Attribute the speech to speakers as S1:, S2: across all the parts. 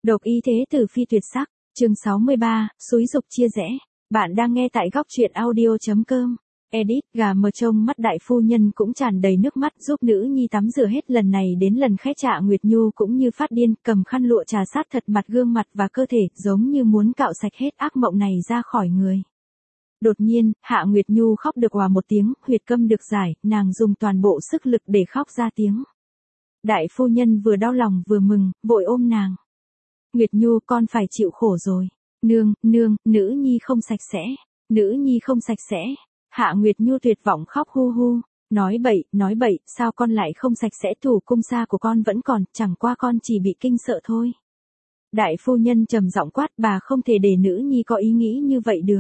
S1: Độc ý thế tử phi tuyệt sắc, chương 63, xúi dục chia rẽ. Bạn đang nghe tại góc truyện audio.com. Edit, gà mờ trông mắt đại phu nhân cũng tràn đầy nước mắt giúp nữ nhi tắm rửa hết lần này đến lần khác. Hạ Nguyệt Nhu cũng như phát điên, cầm khăn lụa trà sát thật mặt gương mặt và cơ thể, giống như muốn cạo sạch hết ác mộng này ra khỏi người. Đột nhiên, Hạ Nguyệt Nhu khóc được òa một tiếng, huyệt câm được giải, nàng dùng toàn bộ sức lực để khóc ra tiếng. Đại phu nhân vừa đau lòng vừa mừng, vội ôm nàng. Nguyệt Nhu, con phải chịu khổ rồi. Nương, nữ nhi không sạch sẽ. Nữ nhi không sạch sẽ. Hạ Nguyệt Nhu tuyệt vọng khóc hu hu. Nói bậy, sao con lại không sạch sẽ? Thủ cung sa của con vẫn còn, chẳng qua con chỉ bị kinh sợ thôi. Đại phu nhân trầm giọng quát, bà không thể để nữ nhi có ý nghĩ như vậy được.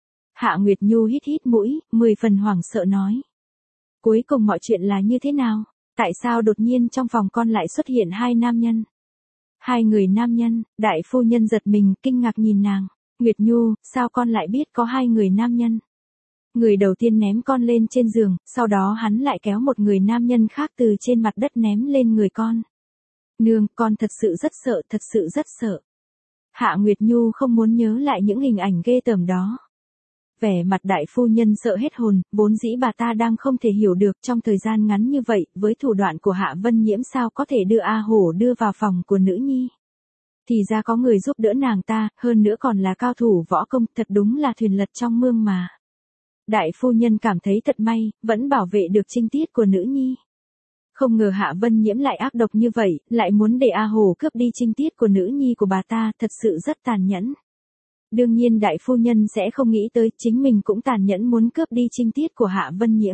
S1: Hạ Nguyệt Nhu hít mũi, 10 phần hoảng sợ nói. Cuối cùng mọi chuyện là như thế nào? Tại sao đột nhiên trong phòng con lại xuất hiện hai nam nhân? Hai người nam nhân, đại phu nhân giật mình, kinh ngạc nhìn nàng. Nguyệt Nhu, sao con lại biết có hai người nam nhân? Người đầu tiên ném con lên trên giường, sau đó hắn lại kéo một người nam nhân khác từ trên mặt đất ném lên người con. Nương, con thật sự rất sợ. Hạ Nguyệt Nhu không muốn nhớ lại những hình ảnh ghê tởm đó. Vẻ mặt đại phu nhân sợ hết hồn, vốn dĩ bà ta đang không thể hiểu được trong thời gian ngắn như vậy, với thủ đoạn của Hạ Vân Nhiễm sao có thể đưa A Hổ đưa vào phòng của nữ nhi. Thì ra có người giúp đỡ nàng ta, hơn nữa còn là cao thủ võ công, thật đúng là thuyền lật trong mương mà. Đại phu nhân cảm thấy thật may, vẫn bảo vệ được trinh tiết của nữ nhi. Không ngờ Hạ Vân Nhiễm lại ác độc như vậy, lại muốn để A Hổ cướp đi trinh tiết của nữ nhi của bà ta, thật sự rất tàn nhẫn. Đương nhiên đại phu nhân sẽ không nghĩ tới chính mình cũng tàn nhẫn muốn cướp đi trinh tiết của Hạ Vân Nhiễm.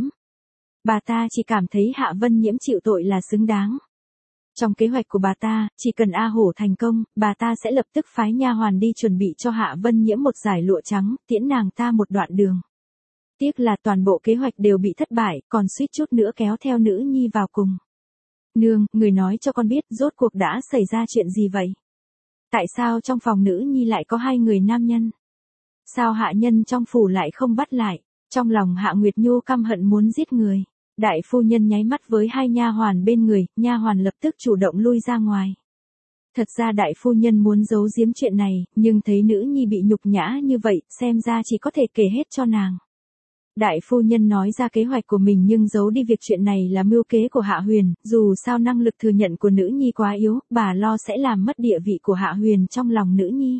S1: Bà ta chỉ cảm thấy Hạ Vân Nhiễm chịu tội là xứng đáng. Trong kế hoạch của bà ta, chỉ cần A Hổ thành công, bà ta sẽ lập tức phái nha hoàn đi chuẩn bị cho Hạ Vân Nhiễm một dải lụa trắng, tiễn nàng ta một đoạn đường. Tiếc là toàn bộ kế hoạch đều bị thất bại, còn suýt chút nữa kéo theo nữ nhi vào cùng. Nương, người nói cho con biết rốt cuộc đã xảy ra chuyện gì vậy? Tại sao trong phòng nữ nhi lại có hai người nam nhân? Sao hạ nhân trong phủ lại không bắt lại? Trong lòng Hạ Nguyệt Nhu căm hận muốn giết người. Đại phu nhân nháy mắt với hai nha hoàn bên người, nha hoàn lập tức chủ động lui ra ngoài. Thật ra đại phu nhân muốn giấu giếm chuyện này, nhưng thấy nữ nhi bị nhục nhã như vậy, xem ra chỉ có thể kể hết cho nàng. Đại phu nhân nói ra kế hoạch của mình nhưng giấu đi việc chuyện này là mưu kế của Hạ Huyền, dù sao năng lực thừa nhận của nữ nhi quá yếu, bà lo sẽ làm mất địa vị của Hạ Huyền trong lòng nữ nhi.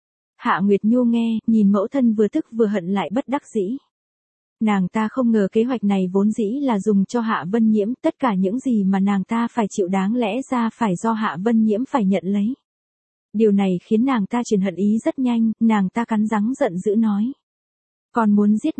S1: Hạ Nguyệt Nhu nghe, nhìn mẫu thân vừa tức vừa hận lại bất đắc dĩ. Nàng ta không ngờ kế hoạch này vốn dĩ là dùng cho Hạ Vân Nhiễm, tất cả những gì mà nàng ta phải chịu đáng lẽ ra phải do Hạ Vân Nhiễm phải nhận lấy. Điều này khiến nàng ta chuyển hận ý rất nhanh, nàng ta cắn răng giận dữ nói. Con muốn giết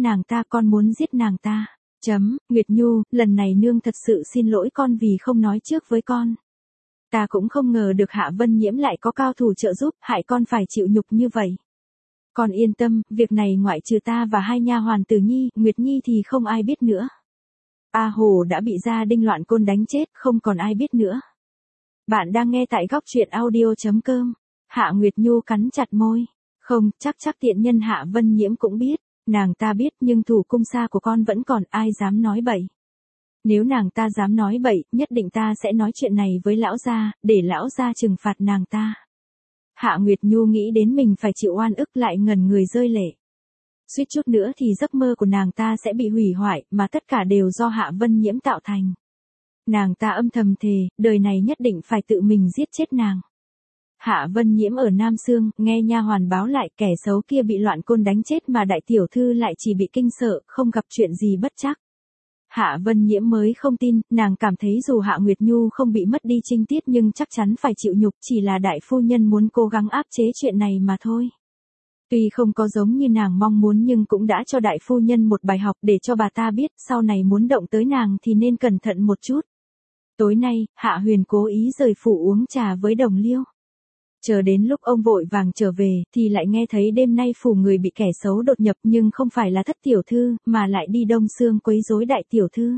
S1: nàng ta. Nguyệt Nhu, lần này nương thật sự xin lỗi con vì không nói trước với con. Ta cũng không ngờ được Hạ Vân Nhiễm lại có cao thủ trợ giúp, hại con phải chịu nhục như vậy. Con yên tâm, việc này ngoại trừ ta và hai nha hoàn Tử Nhi, Nguyệt Nhi thì không ai biết nữa. A Hổ đã bị gia đinh loạn côn đánh chết, không còn ai biết nữa. Bạn đang nghe tại góc truyện audio.com. Hạ Nguyệt Nhu cắn chặt môi. Không, chắc tiện nhân Hạ Vân Nhiễm cũng biết. Nàng ta biết nhưng thủ cung sa của con vẫn còn, ai dám nói bậy. Nếu nàng ta dám nói bậy, nhất định ta sẽ nói chuyện này với lão gia, để lão gia trừng phạt nàng ta. Hạ Nguyệt Nhu nghĩ đến mình phải chịu oan ức lại ngẩn người rơi lệ. Suýt chút nữa thì giấc mơ của nàng ta sẽ bị hủy hoại, mà tất cả đều do Hạ Vân Nhiễm tạo thành. Nàng ta âm thầm thề, đời này nhất định phải tự mình giết chết nàng. Hạ Vân Nhiễm ở Nam Sương, nghe nha hoàn báo lại kẻ xấu kia bị loạn côn đánh chết mà đại tiểu thư lại chỉ bị kinh sợ, không gặp chuyện gì bất trắc. Hạ Vân Nhiễm mới không tin, nàng cảm thấy dù Hạ Nguyệt Nhu không bị mất đi trinh tiết nhưng chắc chắn phải chịu nhục, chỉ là đại phu nhân muốn cố gắng áp chế chuyện này mà thôi. Tuy không có giống như nàng mong muốn nhưng cũng đã cho đại phu nhân một bài học để cho bà ta biết sau này muốn động tới nàng thì nên cẩn thận một chút. Tối nay, Hạ Huyền cố ý rời phủ uống trà với Đồng Liêu. Chờ đến lúc ông vội vàng trở về, thì lại nghe thấy đêm nay phủ người bị kẻ xấu đột nhập nhưng không phải là Thất tiểu thư, mà lại đi Đông Sương quấy rối đại tiểu thư.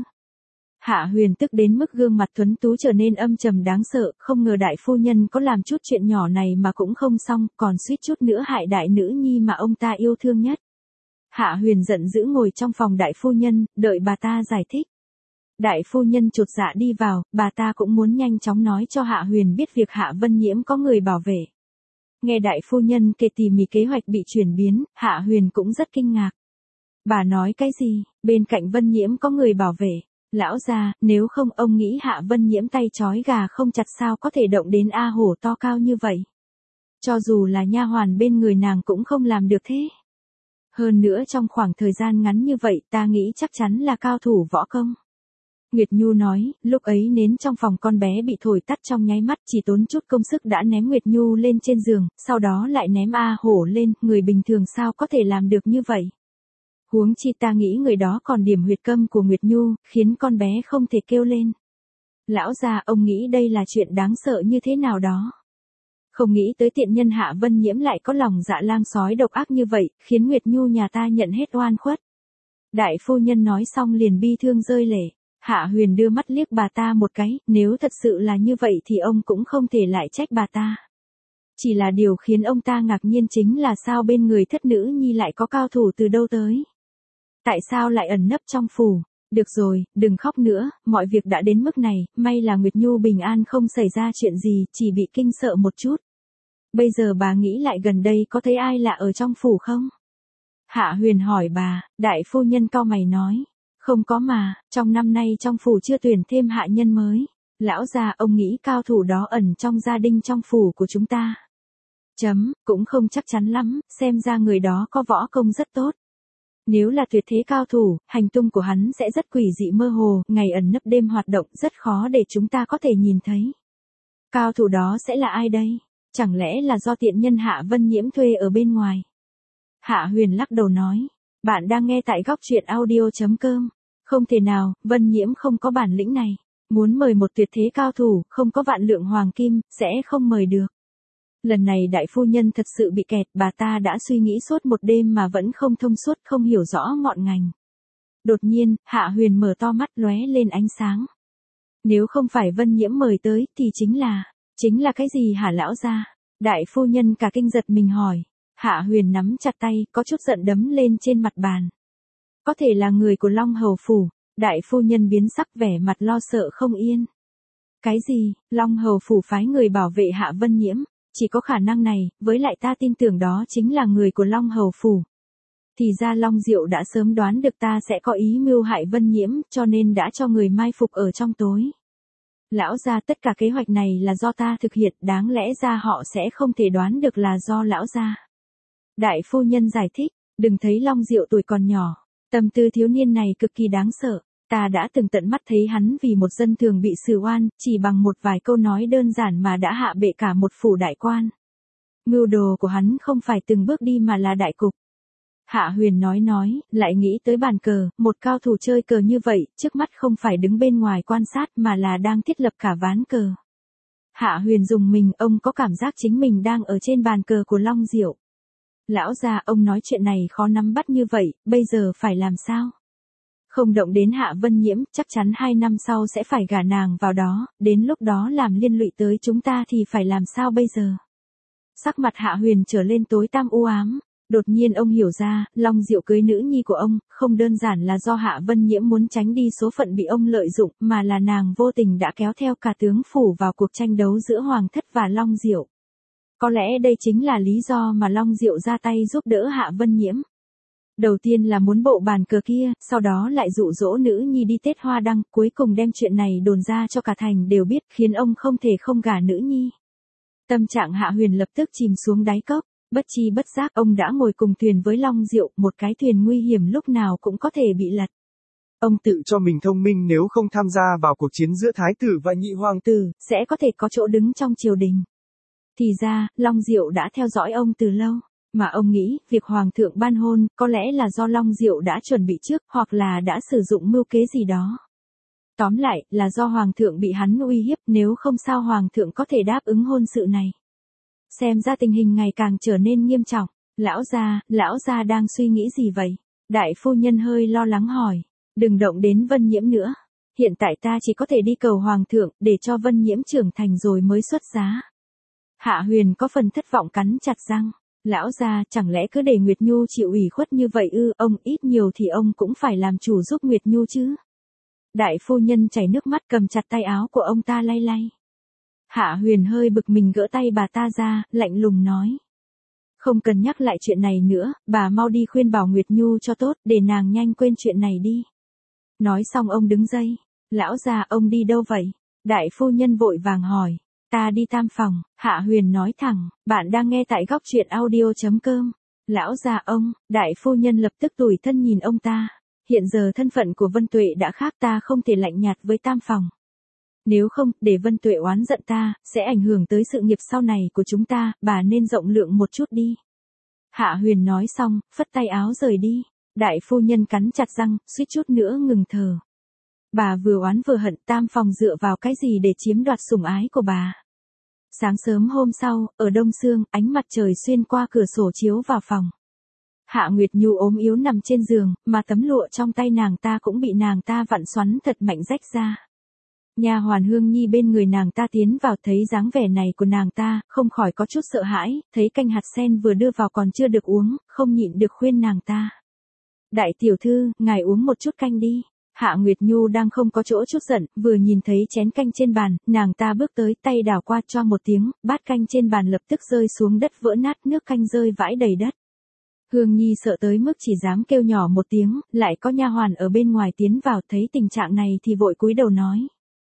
S1: Hạ Huyền tức đến mức gương mặt tuấn tú trở nên âm trầm đáng sợ, không ngờ đại phu nhân có làm chút chuyện nhỏ này mà cũng không xong, còn suýt chút nữa hại đại nữ nhi mà ông ta yêu thương nhất. Hạ Huyền giận dữ ngồi trong phòng đại phu nhân, đợi bà ta giải thích. Đại phu nhân chột dạ đi vào, bà ta cũng muốn nhanh chóng nói cho Hạ Huyền biết việc Hạ Vân Nhiễm có người bảo vệ. Nghe đại phu nhân kể tỉ mỉ kế hoạch bị chuyển biến, Hạ Huyền cũng rất kinh ngạc. Bà nói cái gì? Bên cạnh Vân Nhiễm có người bảo vệ. Lão gia, nếu không ông nghĩ Hạ Vân Nhiễm tay trói gà không chặt sao có thể động đến A hổ to cao như vậy. Cho dù là nha hoàn bên người nàng cũng không làm được thế. Hơn nữa trong khoảng thời gian ngắn như vậy ta nghĩ chắc chắn là cao thủ võ công. Nguyệt Nhu nói, lúc ấy nến trong phòng con bé bị thổi tắt trong nháy mắt, chỉ tốn chút công sức đã ném Nguyệt Nhu lên trên giường, sau đó lại ném A hổ lên, người bình thường sao có thể làm được như vậy. Huống chi ta nghĩ người đó còn điểm huyệt câm của Nguyệt Nhu, khiến con bé không thể kêu lên. Lão gia, ông nghĩ đây là chuyện đáng sợ như thế nào đó. Không nghĩ tới tiện nhân Hạ Vân Nhiễm lại có lòng dạ lang sói độc ác như vậy, khiến Nguyệt Nhu nhà ta nhận hết oan khuất. Đại phu nhân nói xong liền bi thương rơi lệ. Hạ Huyền đưa mắt liếc bà ta một cái, nếu thật sự là như vậy thì ông cũng không thể lại trách bà ta. Chỉ là điều khiến ông ta ngạc nhiên chính là sao bên người thất nữ nhi lại có cao thủ từ đâu tới. Tại sao lại ẩn nấp trong phủ? Được rồi, đừng khóc nữa, mọi việc đã đến mức này, may là Nguyệt Nhu bình an không xảy ra chuyện gì, chỉ bị kinh sợ một chút. Bây giờ bà nghĩ lại gần đây có thấy ai lạ ở trong phủ không? Hạ Huyền hỏi bà, đại phu nhân cau mày nói. Không có mà, trong năm nay trong phủ chưa tuyển thêm hạ nhân mới. Lão già ông nghĩ cao thủ đó ẩn trong gia đình trong phủ của chúng ta. Cũng không chắc chắn lắm, xem ra người đó có võ công rất tốt. Nếu là tuyệt thế cao thủ, hành tung của hắn sẽ rất quỷ dị mơ hồ, ngày ẩn nấp đêm hoạt động rất khó để chúng ta có thể nhìn thấy. Cao thủ đó sẽ là ai đây? Chẳng lẽ là do tiện nhân Hạ Vân Nhiễm thuê ở bên ngoài? Hạ Huyền lắc đầu nói. Bạn đang nghe tại góc truyện audio.com. Không thể nào, Vân Nhiễm không có bản lĩnh này. Muốn mời một tuyệt thế cao thủ, không có vạn lượng hoàng kim, sẽ không mời được. Lần này đại phu nhân thật sự bị kẹt, bà ta đã suy nghĩ suốt một đêm mà vẫn không thông suốt, không hiểu rõ ngọn ngành. Đột nhiên, Hạ Huyền mở to mắt lóe lên ánh sáng. Nếu không phải Vân Nhiễm mời tới, thì chính là cái gì hả lão gia? Đại phu nhân cả kinh giật mình hỏi. Hạ Huyền nắm chặt tay, có chút giận đấm lên trên mặt bàn. Có thể là người của Long Hầu Phủ. Đại phu nhân biến sắc vẻ mặt lo sợ không yên. Cái gì, Long Hầu Phủ phái người bảo vệ Hạ Vân Nhiễm? Chỉ có khả năng này, với lại ta tin tưởng đó chính là người của Long Hầu Phủ. Thì ra Long Diệu đã sớm đoán được ta sẽ có ý mưu hại Vân Nhiễm, cho nên đã cho người mai phục ở trong tối. Lão gia, tất cả kế hoạch này là do ta thực hiện, đáng lẽ ra họ sẽ không thể đoán được là do lão gia. Đại phu nhân giải thích, đừng thấy Long Diệu tuổi còn nhỏ, tâm tư thiếu niên này cực kỳ đáng sợ. Ta đã từng tận mắt thấy hắn vì một dân thường bị xử oan, chỉ bằng một vài câu nói đơn giản mà đã hạ bệ cả một phủ đại quan. Mưu đồ của hắn không phải từng bước đi mà là đại cục. Hạ Huyền nói, lại nghĩ tới bàn cờ, một cao thủ chơi cờ như vậy, trước mắt không phải đứng bên ngoài quan sát mà là đang thiết lập cả ván cờ. Hạ Huyền dùng mình, ông có cảm giác chính mình đang ở trên bàn cờ của Long Diệu. Lão già, ông nói chuyện này khó nắm bắt như vậy, bây giờ phải làm sao? Không động đến Hạ Vân Nhiễm, chắc chắn 2 năm sau sẽ phải gả nàng vào đó, đến lúc đó làm liên lụy tới chúng ta thì phải làm sao bây giờ? Sắc mặt Hạ Huyền trở lên tối tăm u ám. Đột nhiên ông hiểu ra, Long Diệu cưới nữ nhi của ông, không đơn giản là do Hạ Vân Nhiễm muốn tránh đi số phận bị ông lợi dụng, mà là nàng vô tình đã kéo theo cả tướng phủ vào cuộc tranh đấu giữa Hoàng thất và Long Diệu. Có lẽ đây chính là lý do mà Long Diệu ra tay giúp đỡ Hạ Vân Nhiễm. Đầu tiên là muốn bộ bàn cờ kia, sau đó lại dụ dỗ nữ nhi đi Tết Hoa Đăng, cuối cùng đem chuyện này đồn ra cho cả thành đều biết, khiến ông không thể không gả nữ nhi. Tâm trạng Hạ Huyền lập tức chìm xuống đáy cốc, bất chi bất giác ông đã ngồi cùng thuyền với Long Diệu, một cái thuyền nguy hiểm lúc nào cũng có thể bị lật.
S2: Ông tự cho mình thông minh, nếu không tham gia vào cuộc chiến giữa Thái tử và Nhị Hoàng tử,
S1: sẽ có thể có chỗ đứng trong triều đình. Thì ra, Long Diệu đã theo dõi ông từ lâu. Mà ông nghĩ, việc Hoàng thượng ban hôn, có lẽ là do Long Diệu đã chuẩn bị trước, hoặc là đã sử dụng mưu kế gì đó. Tóm lại, là do Hoàng thượng bị hắn uy hiếp, nếu không sao Hoàng thượng có thể đáp ứng hôn sự này. Xem ra tình hình ngày càng trở nên nghiêm trọng. Lão gia đang suy nghĩ gì vậy? Đại phu nhân hơi lo lắng hỏi. Đừng động đến Vân Nhiễm nữa. Hiện tại ta chỉ có thể đi cầu Hoàng thượng, để cho Vân Nhiễm trưởng thành rồi mới xuất giá. Hạ Huyền có phần thất vọng cắn chặt răng. Lão gia, chẳng lẽ cứ để Nguyệt Nhu chịu ủy khuất như vậy ư? Ông ít nhiều thì ông cũng phải làm chủ giúp Nguyệt Nhu chứ. Đại phu nhân chảy nước mắt cầm chặt tay áo của ông ta lay lay. Hạ Huyền hơi bực mình gỡ tay bà ta ra, lạnh lùng nói. Không cần nhắc lại chuyện này nữa, bà mau đi khuyên bảo Nguyệt Nhu cho tốt, để nàng nhanh quên chuyện này đi. Nói xong ông đứng dậy. Lão già, ông đi đâu vậy? Đại phu nhân vội vàng hỏi. Ta đi tam phòng, Hạ Huyền nói thẳng, bạn đang nghe tại góc truyện audio.com. Lão già ông, đại phu nhân lập tức tủi thân nhìn ông ta. Hiện giờ thân phận của Vân Tuệ đã khác, ta không thể lạnh nhạt với tam phòng. Nếu không, để Vân Tuệ oán giận ta, sẽ ảnh hưởng tới sự nghiệp sau này của chúng ta, bà nên rộng lượng một chút đi. Hạ Huyền nói xong, phất tay áo rời đi. Đại phu nhân cắn chặt răng, suýt chút nữa ngừng thở. Bà vừa oán vừa hận, tam phòng dựa vào cái gì để chiếm đoạt sủng ái của bà. Sáng sớm hôm sau, ở Đông Sương, ánh mặt trời xuyên qua cửa sổ chiếu vào phòng. Hạ Nguyệt Nhu ốm yếu nằm trên giường, mà tấm lụa trong tay nàng ta cũng bị nàng ta vặn xoắn thật mạnh rách ra. Nha hoàn Hương Nhi bên người nàng ta tiến vào, thấy dáng vẻ này của nàng ta, không khỏi có chút sợ hãi, thấy canh hạt sen vừa đưa vào còn chưa được uống, không nhịn được khuyên nàng ta. Đại tiểu thư, ngài uống một chút canh đi. Hạ Nguyệt Nhu đang không có chỗ chút giận, vừa nhìn thấy chén canh trên bàn, nàng ta bước tới, tay đảo qua cho một tiếng, bát canh trên bàn lập tức rơi xuống đất vỡ nát, nước canh rơi vãi đầy đất. Hương Nhi sợ tới mức chỉ dám kêu nhỏ một tiếng, lại có nha hoàn ở bên ngoài tiến vào, thấy tình trạng này thì vội cúi đầu nói.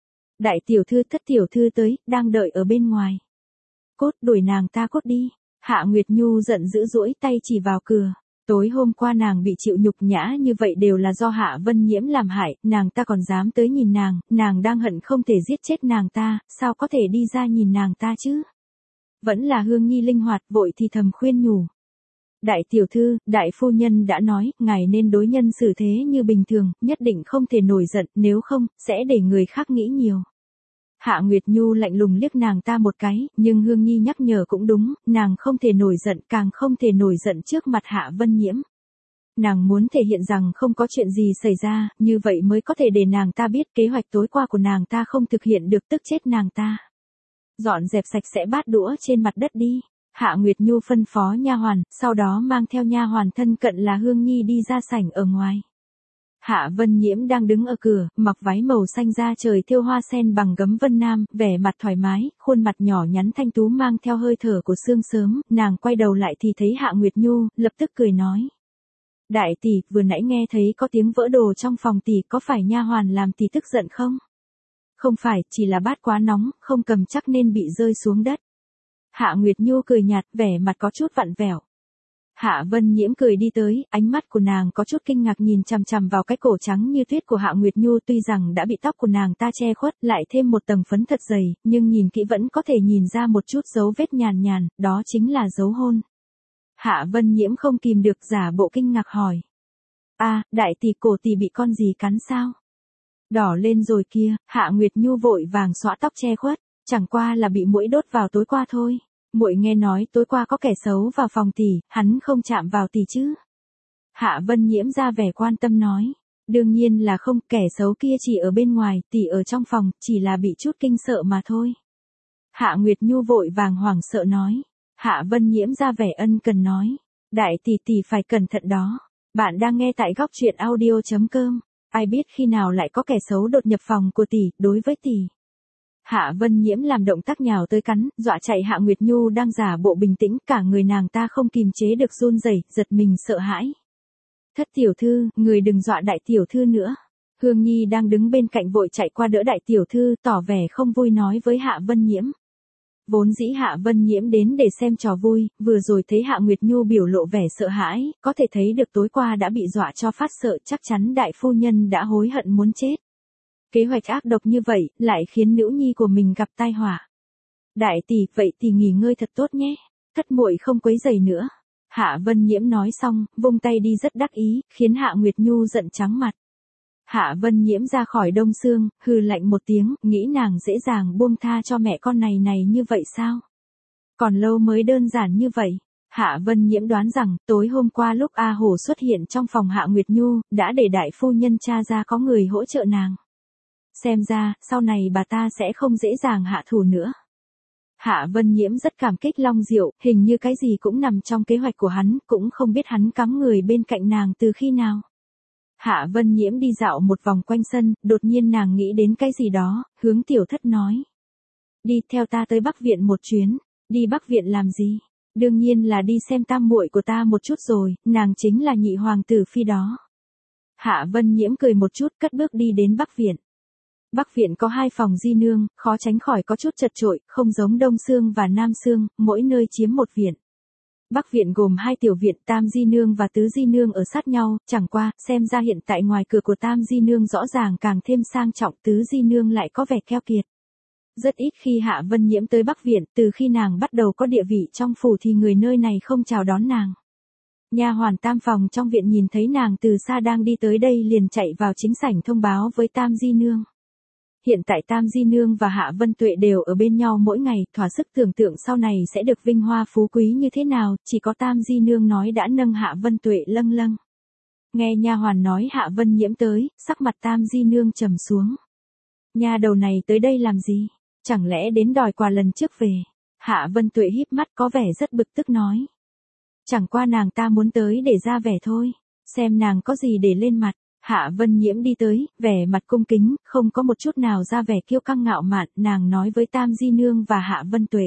S1: Đại tiểu thư, thất tiểu thư tới, đang đợi ở bên ngoài. Cốt, đuổi nàng ta cốt đi. Hạ Nguyệt Nhu giận dữ duỗi tay chỉ vào cửa. Tối hôm qua nàng bị chịu nhục nhã như vậy đều là do Hạ Vân Nhiễm làm hại, nàng ta còn dám tới nhìn nàng đang hận không thể giết chết nàng ta, sao có thể đi ra nhìn nàng ta chứ? Vẫn là Hương Nhi linh hoạt, vội thì thầm khuyên nhủ. Đại tiểu thư, đại phu nhân đã nói, ngài nên đối nhân xử thế như bình thường, nhất định không thể nổi giận, nếu không, sẽ để người khác nghĩ nhiều. Hạ Nguyệt Nhu lạnh lùng liếc nàng ta một cái, nhưng Hương Nhi nhắc nhở cũng đúng, nàng không thể nổi giận, càng không thể nổi giận trước mặt Hạ Vân Nhiễm. Nàng muốn thể hiện rằng không có chuyện gì xảy ra, như vậy mới có thể để nàng ta biết kế hoạch tối qua của nàng ta không thực hiện được, tức chết nàng ta. Dọn dẹp sạch sẽ bát đũa trên mặt đất đi. Hạ Nguyệt Nhu phân phó nha hoàn, sau đó mang theo nha hoàn thân cận là Hương Nhi đi ra sảnh ở ngoài. Hạ Vân Nhiễm đang đứng ở cửa, mặc váy màu xanh da trời thêu hoa sen bằng gấm vân nam, vẻ mặt thoải mái, khuôn mặt nhỏ nhắn thanh tú mang theo hơi thở của sương sớm, nàng quay đầu lại thì thấy Hạ Nguyệt Nhu, lập tức cười nói. Đại tỷ, vừa nãy nghe thấy có tiếng vỡ đồ trong phòng tỷ, có phải nha hoàn làm tỷ tức giận không? Không phải, chỉ là bát quá nóng, không cầm chắc nên bị rơi xuống đất. Hạ Nguyệt Nhu cười nhạt, vẻ mặt có chút vặn vẹo. Hạ Vân Nhiễm cười đi tới, ánh mắt của nàng có chút kinh ngạc nhìn chằm chằm vào cái cổ trắng như tuyết của Hạ Nguyệt Nhu, tuy rằng đã bị tóc của nàng ta che khuất, lại thêm một tầng phấn thật dày, nhưng nhìn kỹ vẫn có thể nhìn ra một chút dấu vết nhàn nhàn, đó chính là dấu hôn. Hạ Vân Nhiễm không kìm được giả bộ kinh ngạc hỏi. Đại tỷ, cổ tỷ bị con gì cắn sao? Đỏ lên rồi kia, Hạ Nguyệt Nhu vội vàng xõa tóc che khuất, chẳng qua là bị muỗi đốt vào tối qua thôi. Muội nghe nói tối qua có kẻ xấu vào phòng tỷ, hắn không chạm vào tỷ chứ? Hạ Vân Nhiễm ra vẻ quan tâm nói. Đương nhiên là không, kẻ xấu kia chỉ ở bên ngoài, tỷ ở trong phòng, chỉ là bị chút kinh sợ mà thôi. Hạ Nguyệt Nhu vội vàng hoảng sợ nói. Hạ Vân Nhiễm ra vẻ ân cần nói. Đại tỷ tỷ phải cẩn thận đó. Bạn đang nghe tại góc truyện audio.com. Ai biết khi nào lại có kẻ xấu đột nhập phòng của tỷ, đối với tỷ. Hạ Vân Nhiễm làm động tác nhào tới cắn, dọa chạy Hạ Nguyệt Nhu đang giả bộ bình tĩnh, cả người nàng ta không kìm chế được run rẩy, giật mình sợ hãi. Thất tiểu thư, người đừng dọa đại tiểu thư nữa. Hương Nhi đang đứng bên cạnh vội chạy qua đỡ đại tiểu thư, tỏ vẻ không vui nói với Hạ Vân Nhiễm. Vốn dĩ Hạ Vân Nhiễm đến để xem trò vui, vừa rồi thấy Hạ Nguyệt Nhu biểu lộ vẻ sợ hãi, có thể thấy được tối qua đã bị dọa cho phát sợ, chắc chắn đại phu nhân đã hối hận muốn chết. Kế hoạch ác độc như vậy, lại khiến nữ nhi của mình gặp tai họa. Đại tỷ, vậy thì nghỉ ngơi thật tốt nhé. Thất muội không quấy rầy nữa. Hạ Vân Nhiễm nói xong, vung tay đi rất đắc ý, khiến Hạ Nguyệt Nhu giận trắng mặt. Hạ Vân Nhiễm ra khỏi Đông Sương, hừ lạnh một tiếng, nghĩ nàng dễ dàng buông tha cho mẹ con này như vậy sao? Còn lâu mới đơn giản như vậy. Hạ Vân Nhiễm đoán rằng, tối hôm qua lúc A Hổ xuất hiện trong phòng Hạ Nguyệt Nhu, đã để đại phu nhân tra ra có người hỗ trợ nàng. Xem ra, sau này bà ta sẽ không dễ dàng hạ thủ nữa. Hạ Vân Nhiễm rất cảm kích Long Diệu, hình như cái gì cũng nằm trong kế hoạch của hắn, cũng không biết hắn cắm người bên cạnh nàng từ khi nào. Hạ Vân Nhiễm đi dạo một vòng quanh sân, đột nhiên nàng nghĩ đến cái gì đó, hướng Tiểu Thất nói. đi theo ta tới Bắc Viện một chuyến. Đi Bắc Viện làm gì? Đương nhiên là đi xem tam muội của ta một chút rồi, nàng chính là nhị hoàng tử phi đó. Hạ Vân Nhiễm cười một chút cất bước đi đến Bắc Viện. Bắc Viện có 2 phòng di nương, khó tránh khỏi có chút chật chội, không giống Đông Sương và Nam Sương, mỗi nơi chiếm một viện. Bắc Viện gồm 2 tiểu viện, Tam Di Nương và Tứ Di Nương ở sát nhau, chẳng qua, xem ra hiện tại ngoài cửa của Tam Di Nương rõ ràng càng thêm sang trọng, Tứ Di Nương lại có vẻ keo kiệt. Rất ít khi Hạ Vân Nhiễm tới Bắc Viện, từ khi nàng bắt đầu có địa vị trong phủ thì người nơi này không chào đón nàng. Nha hoàn tam phòng trong viện nhìn thấy nàng từ xa đang đi tới đây liền chạy vào chính sảnh thông báo với Tam Di Nương. Hiện tại Tam Di Nương và Hạ Vân Tuệ đều ở bên nhau mỗi ngày, thỏa sức tưởng tượng sau này sẽ được vinh hoa phú quý như thế nào, chỉ có Tam Di Nương nói đã nâng Hạ Vân Tuệ lâng lâng. Nghe nha hoàn nói Hạ Vân Nhiễm tới, sắc mặt Tam Di Nương trầm xuống. Nha đầu này tới đây làm gì? Chẳng lẽ đến đòi quà lần trước về? Hạ Vân Tuệ híp mắt có vẻ rất bực tức nói. Chẳng qua nàng ta muốn tới để ra vẻ thôi, xem nàng có gì để lên mặt. Hạ Vân Nhiễm đi tới, vẻ mặt cung kính, không có một chút nào ra vẻ kiêu căng ngạo mạn, nàng nói với Tam Di Nương và Hạ Vân Tuệ.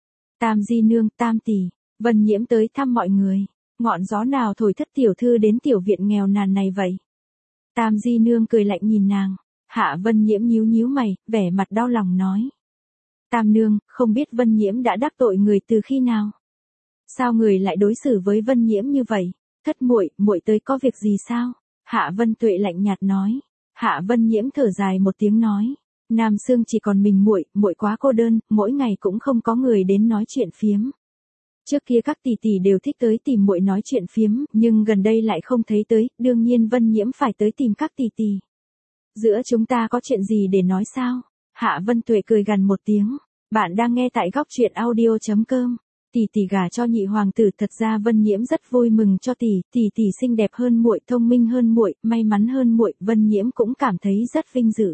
S1: Tam Di Nương, Tam tỷ, Vân Nhiễm tới thăm mọi người. Ngọn gió nào thổi thất tiểu thư đến tiểu viện nghèo nàn này vậy? Tam Di Nương cười lạnh nhìn nàng. Hạ Vân Nhiễm nhíu nhíu mày, vẻ mặt đau lòng nói. Tam Nương, không biết Vân Nhiễm đã đắc tội người từ khi nào? Sao người lại đối xử với Vân Nhiễm như vậy? Thất muội, muội tới có việc gì sao? Hạ Vân Tuệ lạnh nhạt nói. Hạ Vân Nhiễm thở dài một tiếng nói. Nam Sương chỉ còn mình muội, muội quá cô đơn, mỗi ngày cũng không có người đến nói chuyện phiếm. Trước kia các tỷ tỷ đều thích tới tìm muội nói chuyện phiếm, nhưng gần đây lại không thấy tới, đương nhiên Vân Nhiễm phải tới tìm các tỷ tỷ. Giữa chúng ta có chuyện gì để nói sao? Hạ Vân Tuệ cười gằn một tiếng. Bạn đang nghe tại góc truyện audio.com. Tỷ tỷ gả cho nhị hoàng tử, thật ra Vân Nhiễm rất vui mừng cho tỷ tỷ xinh đẹp hơn muội, thông minh hơn muội, may mắn hơn muội, Vân Nhiễm cũng cảm thấy rất vinh dự.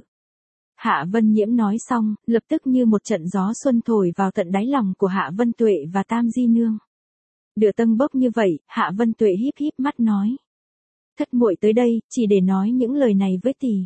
S1: Hạ Vân Nhiễm nói xong, lập tức như một trận gió xuân thổi vào tận đáy lòng của Hạ Vân Tuệ và Tam Di Nương. Lửa tâng bốc như vậy, Hạ Vân Tuệ híp híp mắt nói. Thất muội tới đây, chỉ để nói những lời này với tỷ.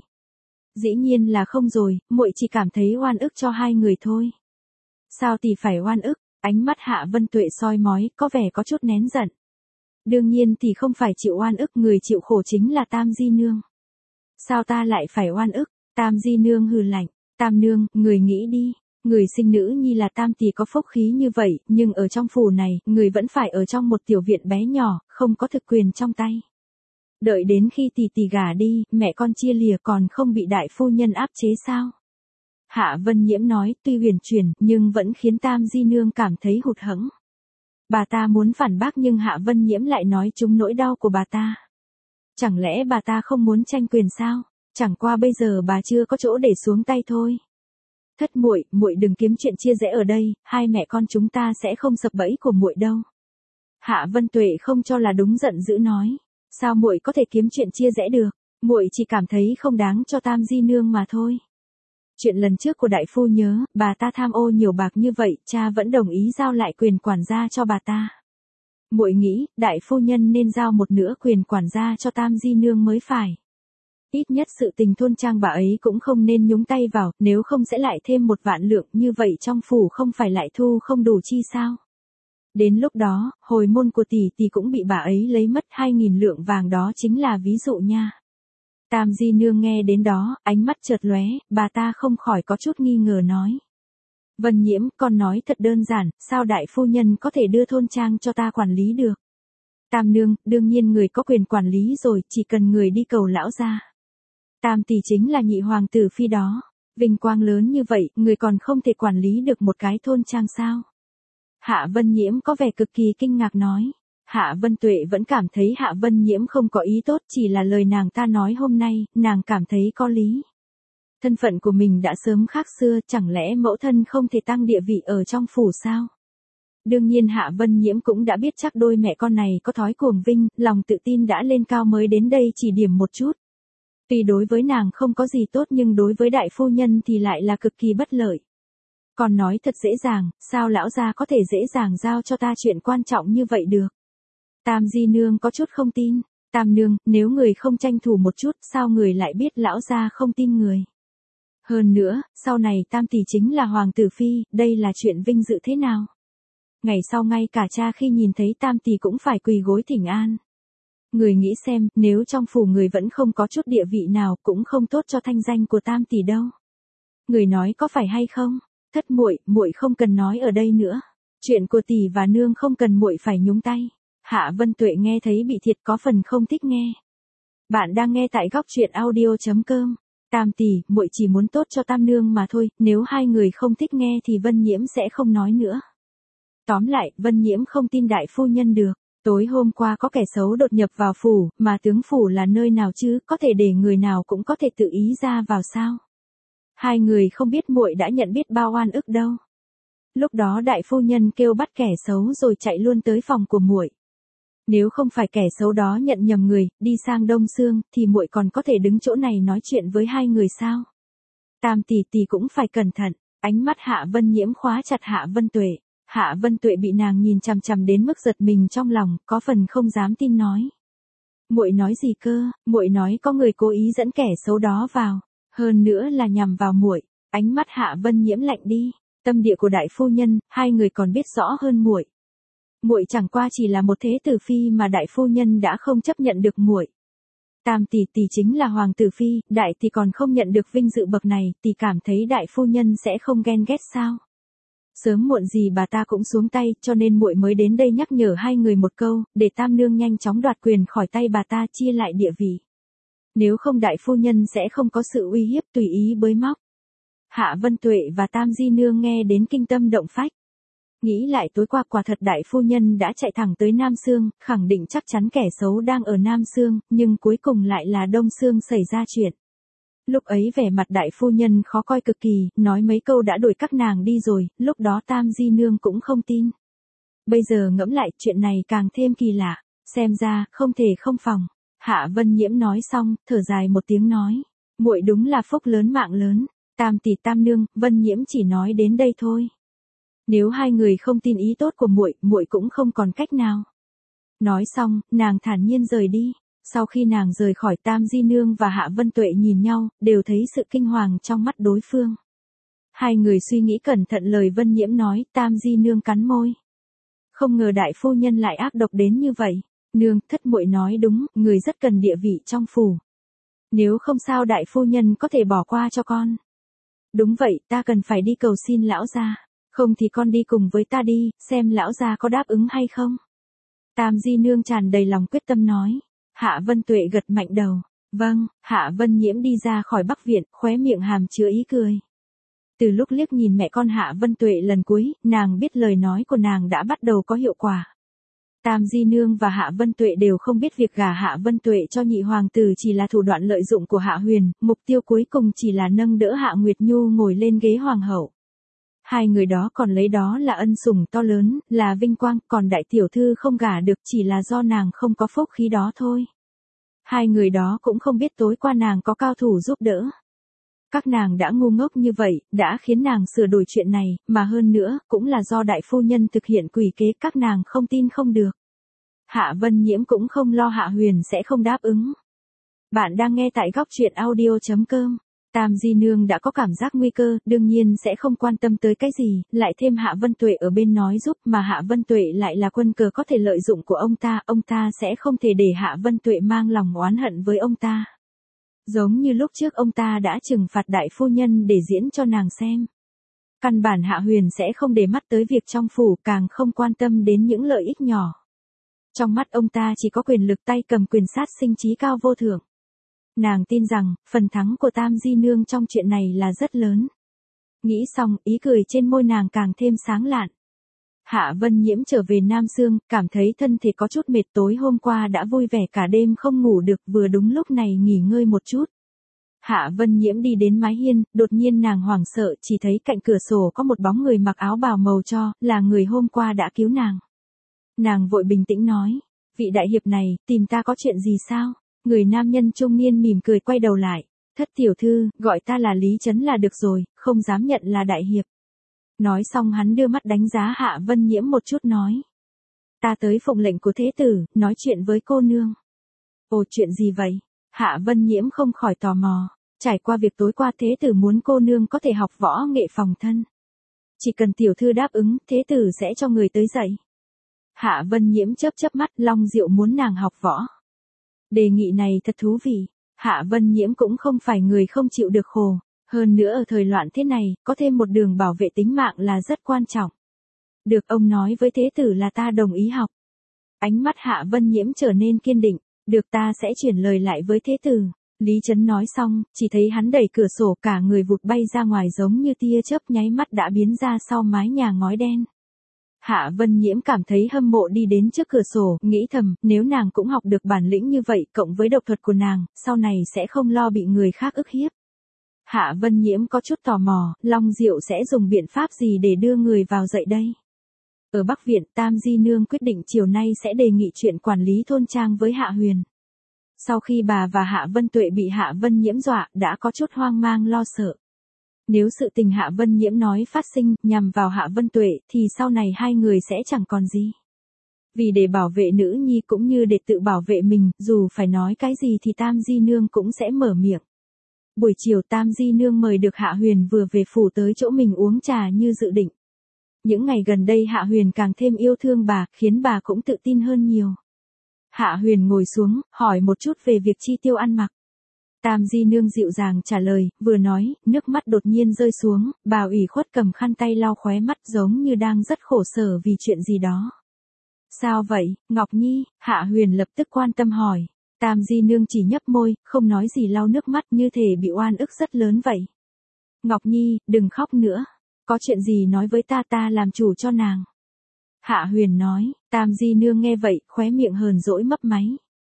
S1: Dĩ nhiên là không rồi, muội chỉ cảm thấy oan ức cho 2 người thôi. Sao tỷ phải oan ức? Ánh mắt Hạ Vân Tuệ soi mói, có vẻ có chút nén giận. Đương nhiên tỷ không phải chịu oan ức, người chịu khổ chính là Tam Di Nương. Sao ta lại phải oan ức? Tam Di Nương hừ lạnh. Tam Nương, người nghĩ đi. Người sinh nữ nhi là Tam tỷ có phúc khí như vậy, nhưng ở trong phủ này, người vẫn phải ở trong một tiểu viện bé nhỏ, không có thực quyền trong tay. Đợi đến khi tỷ gả đi, mẹ con chia lìa còn không bị đại phu nhân áp chế sao? Hạ Vân Nhiễm nói tuy huyền chuyển, nhưng vẫn khiến Tam Di Nương cảm thấy hụt hẫng. Bà ta muốn phản bác nhưng Hạ Vân Nhiễm lại nói trúng nỗi đau của bà ta. Chẳng lẽ bà ta không muốn tranh quyền sao? Chẳng qua bây giờ bà chưa có chỗ để xuống tay thôi. Thất muội, muội đừng kiếm chuyện chia rẽ ở đây, 2 mẹ con chúng ta sẽ không sập bẫy của muội đâu. Hạ Vân Tuệ không cho là đúng giận dữ nói. Sao muội có thể kiếm chuyện chia rẽ được? Muội chỉ cảm thấy không đáng cho Tam Di Nương mà thôi. Chuyện lần trước của đại phu nhớ, bà ta tham ô nhiều bạc như vậy, cha vẫn đồng ý giao lại quyền quản gia cho bà ta. Muội nghĩ, đại phu nhân nên giao một nửa quyền quản gia cho Tam Di Nương mới phải. Ít nhất sự tình thôn trang bà ấy cũng không nên nhúng tay vào, nếu không sẽ lại thêm 1 vạn lượng, như vậy trong phủ không phải lại thu không đủ chi sao? Đến lúc đó, hồi môn của tỷ cũng bị bà ấy lấy mất 2.000 lượng vàng, đó chính là ví dụ nha. Tam Di Nương nghe đến đó, ánh mắt chợt lóe, bà ta không khỏi có chút nghi ngờ nói. Vân Nhiễm, con nói thật đơn giản, sao đại phu nhân có thể đưa thôn trang cho ta quản lý được? Tam Nương, đương nhiên người có quyền quản lý rồi, chỉ cần người đi cầu lão gia. Tam tỷ chính là nhị hoàng tử phi đó, vinh quang lớn như vậy, người còn không thể quản lý được một cái thôn trang sao? Hạ Vân Nhiễm có vẻ cực kỳ kinh ngạc nói. Hạ Vân Tuệ vẫn cảm thấy Hạ Vân Nhiễm không có ý tốt, chỉ là lời nàng ta nói hôm nay, nàng cảm thấy có lý. Thân phận của mình đã sớm khác xưa, chẳng lẽ mẫu thân không thể tăng địa vị ở trong phủ sao? Đương nhiên Hạ Vân Nhiễm cũng đã biết chắc đôi mẹ con này có thói cuồng vinh, lòng tự tin đã lên cao mới đến đây chỉ điểm một chút. Tuy đối với nàng không có gì tốt nhưng đối với đại phu nhân thì lại là cực kỳ bất lợi. Còn nói thật dễ dàng, sao lão gia có thể dễ dàng giao cho ta chuyện quan trọng như vậy được? Tam Di Nương có chút không tin. Tam Nương, nếu người không tranh thủ một chút, sao người lại biết lão gia không tin người? Hơn nữa, sau này Tam tỷ chính là hoàng tử phi, đây là chuyện vinh dự thế nào? Ngày sau ngay cả cha khi nhìn thấy Tam tỷ cũng phải quỳ gối thỉnh an. Người nghĩ xem, nếu trong phủ người vẫn không có chút địa vị nào cũng không tốt cho thanh danh của Tam tỷ đâu. Người nói có phải hay không? Thất muội, muội không cần nói ở đây nữa. Chuyện của tỷ và nương không cần muội phải nhúng tay. Hạ Vân Tuệ nghe thấy bị thiệt có phần không thích nghe. Bạn đang nghe tại góc truyện audio.com. Tam tỷ, muội chỉ muốn tốt cho Tam nương mà thôi, nếu hai người không thích nghe thì Vân Nhiễm sẽ không nói nữa. Tóm lại, Vân Nhiễm không tin đại phu nhân được. Tối hôm qua có kẻ xấu đột nhập vào phủ, mà tướng phủ là nơi nào chứ, có thể để người nào cũng có thể tự ý ra vào sao? Hai người không biết muội đã nhận biết bao oan ức đâu. Lúc đó đại phu nhân kêu bắt kẻ xấu rồi chạy luôn tới phòng của muội. Nếu không phải kẻ xấu đó nhận nhầm người, đi sang Đông Sương, thì muội còn có thể đứng chỗ này nói chuyện với hai người sao? Tam tỷ tỷ cũng phải cẩn thận. Ánh mắt Hạ Vân Nhiễm khóa chặt Hạ Vân Tuệ. Hạ Vân Tuệ bị nàng nhìn chằm chằm đến mức giật mình trong lòng, có phần không dám tin nói. Muội nói gì cơ? Muội nói có người cố ý dẫn kẻ xấu đó vào, hơn nữa là nhằm vào muội. Ánh mắt Hạ Vân Nhiễm lạnh đi. Tâm địa của đại phu nhân, hai người còn biết rõ hơn muội. Muội chẳng qua chỉ là một thế tử phi mà đại phu nhân đã không chấp nhận được muội. Tam tỷ tỷ chính là hoàng tử phi, đại tỷ còn không nhận được vinh dự bậc này, tỷ cảm thấy đại phu nhân sẽ không ghen ghét sao? Sớm muộn gì bà ta cũng xuống tay, cho nên muội mới đến đây nhắc nhở hai người một câu, để Tam nương nhanh chóng đoạt quyền khỏi tay bà ta, chia lại địa vị. Nếu không đại phu nhân sẽ không có sự uy hiếp tùy ý bới móc. Hạ Vân Tuệ và Tam di nương nghe đến kinh tâm động phách. Nghĩ lại tối qua quả thật đại phu nhân đã chạy thẳng tới Nam Sương, khẳng định chắc chắn kẻ xấu đang ở Nam Sương, nhưng cuối cùng lại là Đông Sương xảy ra chuyện. Lúc ấy vẻ mặt đại phu nhân khó coi cực kỳ, nói mấy câu đã đuổi các nàng đi rồi, lúc đó Tam di nương cũng không tin. Bây giờ ngẫm lại chuyện này càng thêm kỳ lạ, xem ra không thể không phòng. Hạ Vân Nhiễm nói xong, thở dài một tiếng nói, muội đúng là phúc lớn mạng lớn. Tam tỷ Tam nương, Vân Nhiễm chỉ nói đến đây thôi. Nếu hai người không tin ý tốt của muội, muội cũng không còn cách nào. Nói xong, nàng thản nhiên rời đi. Sau khi nàng rời khỏi, Tam di nương và Hạ Vân Tuệ nhìn nhau, đều thấy sự kinh hoàng trong mắt đối phương. Hai người suy nghĩ cẩn thận lời Vân Nhiễm nói, Tam di nương cắn môi. Không ngờ đại phu nhân lại ác độc đến như vậy. Nương, thất muội nói đúng, người rất cần địa vị trong phủ. Nếu không sao đại phu nhân có thể bỏ qua cho con. Đúng vậy, ta cần phải đi cầu xin lão gia. Không thì con đi cùng với ta đi, xem lão gia có đáp ứng hay không. Tam di nương tràn đầy lòng quyết tâm nói. Hạ Vân Tuệ gật mạnh đầu. Vâng, Hạ Vân Nhiễm đi ra khỏi Bắc Viện, khóe miệng hàm chứa ý cười. Từ lúc liếc nhìn mẹ con Hạ Vân Tuệ lần cuối, nàng biết lời nói của nàng đã bắt đầu có hiệu quả. Tam di nương và Hạ Vân Tuệ đều không biết việc gả Hạ Vân Tuệ cho nhị hoàng tử chỉ là thủ đoạn lợi dụng của Hạ Huyền, mục tiêu cuối cùng chỉ là nâng đỡ Hạ Nguyệt Nhu ngồi lên ghế hoàng hậu. Hai người đó còn lấy đó là ân sủng to lớn, là vinh quang, còn đại tiểu thư không gả được chỉ là do nàng không có phúc khí đó thôi. Hai người đó cũng không biết tối qua nàng có cao thủ giúp đỡ. Các nàng đã ngu ngốc như vậy, đã khiến nàng sửa đổi chuyện này, mà hơn nữa, cũng là do đại phu nhân thực hiện quỷ kế, các nàng không tin không được. Hạ Vân Nhiễm cũng không lo Hạ Huyền sẽ không đáp ứng. Bạn đang nghe tại góc truyện audio.com. Tam di nương đã có cảm giác nguy cơ, đương nhiên sẽ không quan tâm tới cái gì, lại thêm Hạ Vân Tuệ ở bên nói giúp, mà Hạ Vân Tuệ lại là quân cờ có thể lợi dụng của ông ta sẽ không thể để Hạ Vân Tuệ mang lòng oán hận với ông ta. Giống như lúc trước ông ta đã trừng phạt đại phu nhân để diễn cho nàng xem. Căn bản Hạ Huyền sẽ không để mắt tới việc trong phủ, càng không quan tâm đến những lợi ích nhỏ. Trong mắt ông ta chỉ có quyền lực tay cầm quyền sát sinh trí cao vô thượng. Nàng tin rằng, phần thắng của Tam di nương trong chuyện này là rất lớn. Nghĩ xong, ý cười trên môi nàng càng thêm sáng lạn. Hạ Vân Nhiễm trở về Nam Sương, cảm thấy thân thể có chút mệt, tối hôm qua đã vui vẻ cả đêm không ngủ được, vừa đúng lúc này nghỉ ngơi một chút. Hạ Vân Nhiễm đi đến mái hiên, đột nhiên nàng hoảng sợ, chỉ thấy cạnh cửa sổ có một bóng người mặc áo bào màu tro, là người hôm qua đã cứu nàng. Nàng vội bình tĩnh nói, vị đại hiệp này, tìm ta có chuyện gì sao? Người nam nhân trung niên mỉm cười quay đầu lại, thất tiểu thư, gọi ta là Lý Trấn là được rồi, không dám nhận là đại hiệp. Nói xong hắn đưa mắt đánh giá Hạ Vân Nhiễm một chút nói. Ta tới phụng lệnh của thế tử, nói chuyện với cô nương. Ồ, chuyện gì vậy? Hạ Vân Nhiễm không khỏi tò mò. Trải qua việc tối qua thế tử muốn cô nương có thể học võ nghệ phòng thân. Chỉ cần tiểu thư đáp ứng, thế tử sẽ cho người tới dạy. Hạ Vân Nhiễm chớp chớp mắt, Long Diệu muốn nàng học võ. Đề nghị này thật thú vị. Hạ Vân Nhiễm cũng không phải người không chịu được khổ. Hơn nữa ở thời loạn thế này, có thêm một đường bảo vệ tính mạng là rất quan trọng. Được, ông nói với thế tử là ta đồng ý học. Ánh mắt Hạ Vân Nhiễm trở nên kiên định. Được, ta sẽ chuyển lời lại với thế tử. Lý Trấn nói xong, chỉ thấy hắn đẩy cửa sổ, cả người vụt bay ra ngoài giống như tia chớp, nháy mắt đã biến ra sau mái nhà ngói đen. Hạ Vân Nhiễm cảm thấy hâm mộ, đi đến trước cửa sổ, nghĩ thầm, nếu nàng cũng học được bản lĩnh như vậy, cộng với độc thuật của nàng, sau này sẽ không lo bị người khác ức hiếp. Hạ Vân Nhiễm có chút tò mò, Long Diệu sẽ dùng biện pháp gì để đưa người vào dạy đây? Ở Bắc Viện, Tam Di Nương quyết định chiều nay sẽ đề nghị chuyện quản lý thôn trang với Hạ Huyền. Sau khi bà và Hạ Vân Tuệ bị Hạ Vân Nhiễm dọa, đã có chút hoang mang lo sợ. Nếu sự tình Hạ Vân Nhiễm nói phát sinh nhằm vào Hạ Vân Tuệ, thì sau này hai người sẽ chẳng còn gì. Vì để bảo vệ nữ nhi cũng như để tự bảo vệ mình, dù phải nói cái gì thì Tam Di Nương cũng sẽ mở miệng. Buổi chiều Tam Di Nương mời được Hạ Huyền vừa về phủ tới chỗ mình uống trà như dự định. Những ngày gần đây Hạ Huyền càng thêm yêu thương bà, khiến bà cũng tự tin hơn nhiều. Hạ Huyền ngồi xuống, hỏi một chút về việc chi tiêu ăn mặc. Tam Di Nương dịu dàng trả lời, vừa nói, nước mắt đột nhiên rơi xuống, bà ủy khuất cầm khăn tay lau khóe mắt giống như đang rất khổ sở vì chuyện gì đó. Sao vậy, Ngọc Nhi? Hạ Huyền lập tức quan tâm hỏi. Tam Di Nương chỉ nhấp môi, không nói gì, lau nước mắt như thể bị oan ức rất lớn vậy. Ngọc Nhi, đừng khóc nữa. Có chuyện gì nói với ta làm chủ cho nàng. Hạ Huyền nói. Tam Di Nương nghe vậy, khóe miệng hờn dỗi mấp máy.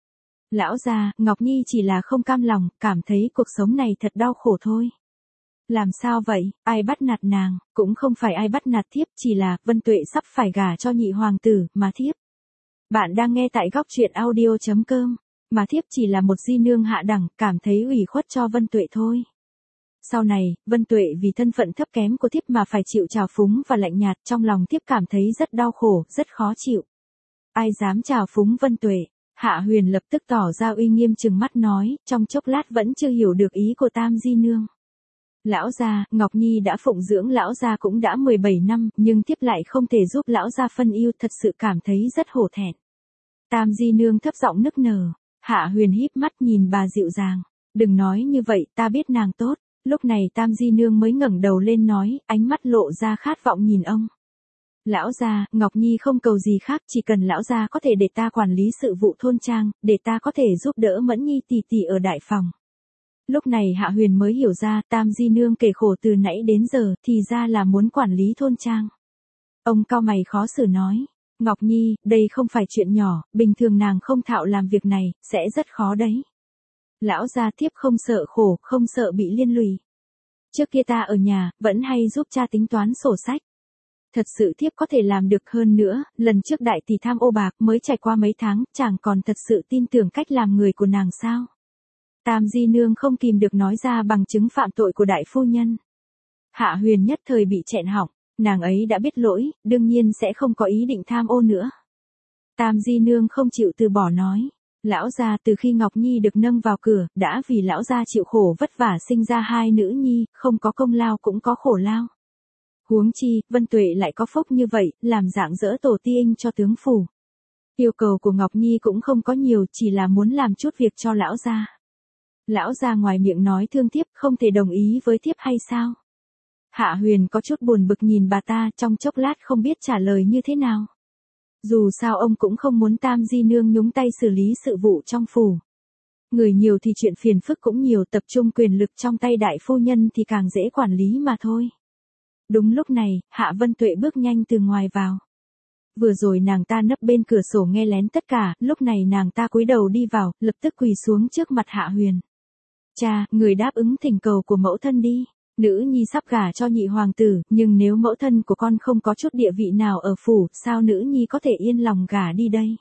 S1: Lão gia, Ngọc Nhi chỉ là không cam lòng, cảm thấy cuộc sống này thật đau khổ thôi. Làm sao vậy, ai bắt nạt nàng? Cũng không phải ai bắt nạt thiếp, chỉ là Vân Tuệ sắp phải gả cho nhị hoàng tử, mà thiếp. Bạn đang nghe tại góc truyện audio.com. Mà thiếp chỉ là một di nương hạ đẳng, cảm thấy ủy khuất cho Vân Tuệ thôi. Sau này, Vân Tuệ vì thân phận thấp kém của thiếp mà phải chịu trào phúng và lạnh nhạt, trong lòng thiếp cảm thấy rất đau khổ, rất khó chịu. Ai dám trào phúng Vân Tuệ? Hạ Huyền lập tức tỏ ra uy nghiêm, trừng mắt nói, trong chốc lát vẫn chưa hiểu được ý của Tam Di Nương. Lão gia, Ngọc Nhi đã phụng dưỡng lão gia cũng đã 17 năm, nhưng thiếp lại không thể giúp lão gia phân ưu, thật sự cảm thấy rất hổ thẹn. Tam Di Nương thấp giọng nức nở. Hạ Huyền híp mắt nhìn bà dịu dàng. Đừng nói như vậy, ta biết nàng tốt. Lúc này Tam Di Nương mới ngẩng đầu lên nói, ánh mắt lộ ra khát vọng nhìn ông. Lão gia, Ngọc Nhi không cầu gì khác, chỉ cần lão gia có thể để ta quản lý sự vụ thôn trang, để ta có thể giúp đỡ Mẫn Nhi tỷ tỷ ở đại phòng. Lúc này Hạ Huyền mới hiểu ra, Tam Di Nương kể khổ từ nãy đến giờ, thì ra là muốn quản lý thôn trang. Ông cau mày khó xử nói, Ngọc Nhi, đây không phải chuyện nhỏ, bình thường nàng không thạo làm việc này, sẽ rất khó đấy. Lão gia, thiếp không sợ khổ, không sợ bị liên lụy. Trước kia ta ở nhà, vẫn hay giúp cha tính toán sổ sách. Thật sự thiếp có thể làm được hơn nữa, lần trước đại tỷ tham ô bạc mới trải qua mấy tháng, chẳng còn thật sự tin tưởng cách làm người của nàng sao. Tam Di Nương không kìm được nói ra bằng chứng phạm tội của đại phu nhân. Hạ Huyền nhất thời bị nghẹn họng, nàng ấy đã biết lỗi, đương nhiên sẽ không có ý định tham ô nữa. Tam Di Nương không chịu từ bỏ nói, lão gia, từ khi Ngọc Nhi được nâng vào cửa, đã vì lão gia chịu khổ vất vả sinh ra hai nữ nhi, không có công lao cũng có khổ lao. Huống chi, Vân Tuệ lại có phúc như vậy, làm dạng dỡ tổ tiên cho tướng phủ. Yêu cầu của Ngọc Nhi cũng không có nhiều, chỉ là muốn làm chút việc cho lão gia. Lão gia ngoài miệng nói thương thiếp, không thể đồng ý với thiếp hay sao? Hạ Huyền có chút buồn bực nhìn bà ta, trong chốc lát không biết trả lời như thế nào. Dù sao ông cũng không muốn Tam Di Nương nhúng tay xử lý sự vụ trong phủ. Người nhiều thì chuyện phiền phức cũng nhiều, tập trung quyền lực trong tay đại phu nhân thì càng dễ quản lý mà thôi. Đúng lúc này, Hạ Vân Tuệ bước nhanh từ ngoài vào. Vừa rồi nàng ta nấp bên cửa sổ nghe lén tất cả, lúc này nàng ta cúi đầu đi vào, lập tức quỳ xuống trước mặt Hạ Huyền. Cha, người đáp ứng thỉnh cầu của mẫu thân đi. Nữ nhi sắp gả cho nhị hoàng tử, nhưng nếu mẫu thân của con không có chút địa vị nào ở phủ, sao nữ nhi có thể yên lòng gả đi đây?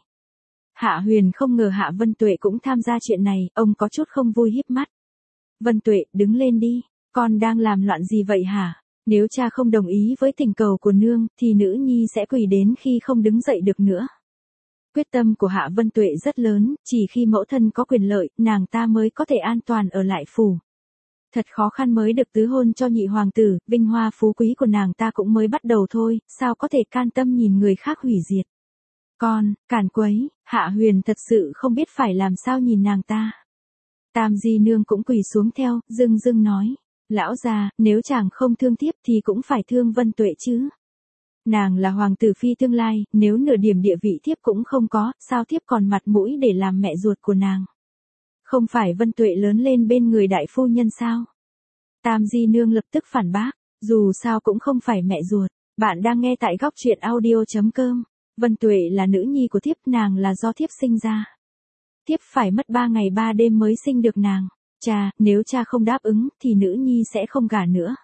S1: Hạ Huyền không ngờ Hạ Vân Tuệ cũng tham gia chuyện này, ông có chút không vui híp mắt. Vân Tuệ, đứng lên đi, con đang làm loạn gì vậy hả? Nếu cha không đồng ý với thỉnh cầu của nương, thì nữ nhi sẽ quỳ đến khi không đứng dậy được nữa. Quyết tâm của Hạ Vân Tuệ rất lớn, chỉ khi mẫu thân có quyền lợi, nàng ta mới có thể an toàn ở lại phủ. Thật khó khăn mới được tứ hôn cho nhị hoàng tử, vinh hoa phú quý của nàng ta cũng mới bắt đầu thôi, sao có thể can tâm nhìn người khác hủy diệt. Con, càn quấy, Hạ Huyền thật sự không biết phải làm sao nhìn nàng ta. Tam Di Nương cũng quỳ xuống theo, dưng dưng nói. Lão già, nếu chàng không thương thiếp thì cũng phải thương Vân Tuệ chứ. Nàng là hoàng tử phi tương lai, nếu nửa điểm địa vị thiếp cũng không có, sao thiếp còn mặt mũi để làm mẹ ruột của nàng. Không phải Vân Tuệ lớn lên bên người đại phu nhân sao? Tam Di Nương lập tức phản bác, dù sao cũng không phải mẹ ruột. Bạn đang nghe tại góc truyện audio.com. Vân Tuệ là nữ nhi của thiếp, nàng là do thiếp sinh ra. Thiếp phải mất 3 ngày 3 đêm mới sinh được nàng. Cha, nếu cha không đáp ứng, thì nữ nhi sẽ không gả nữa.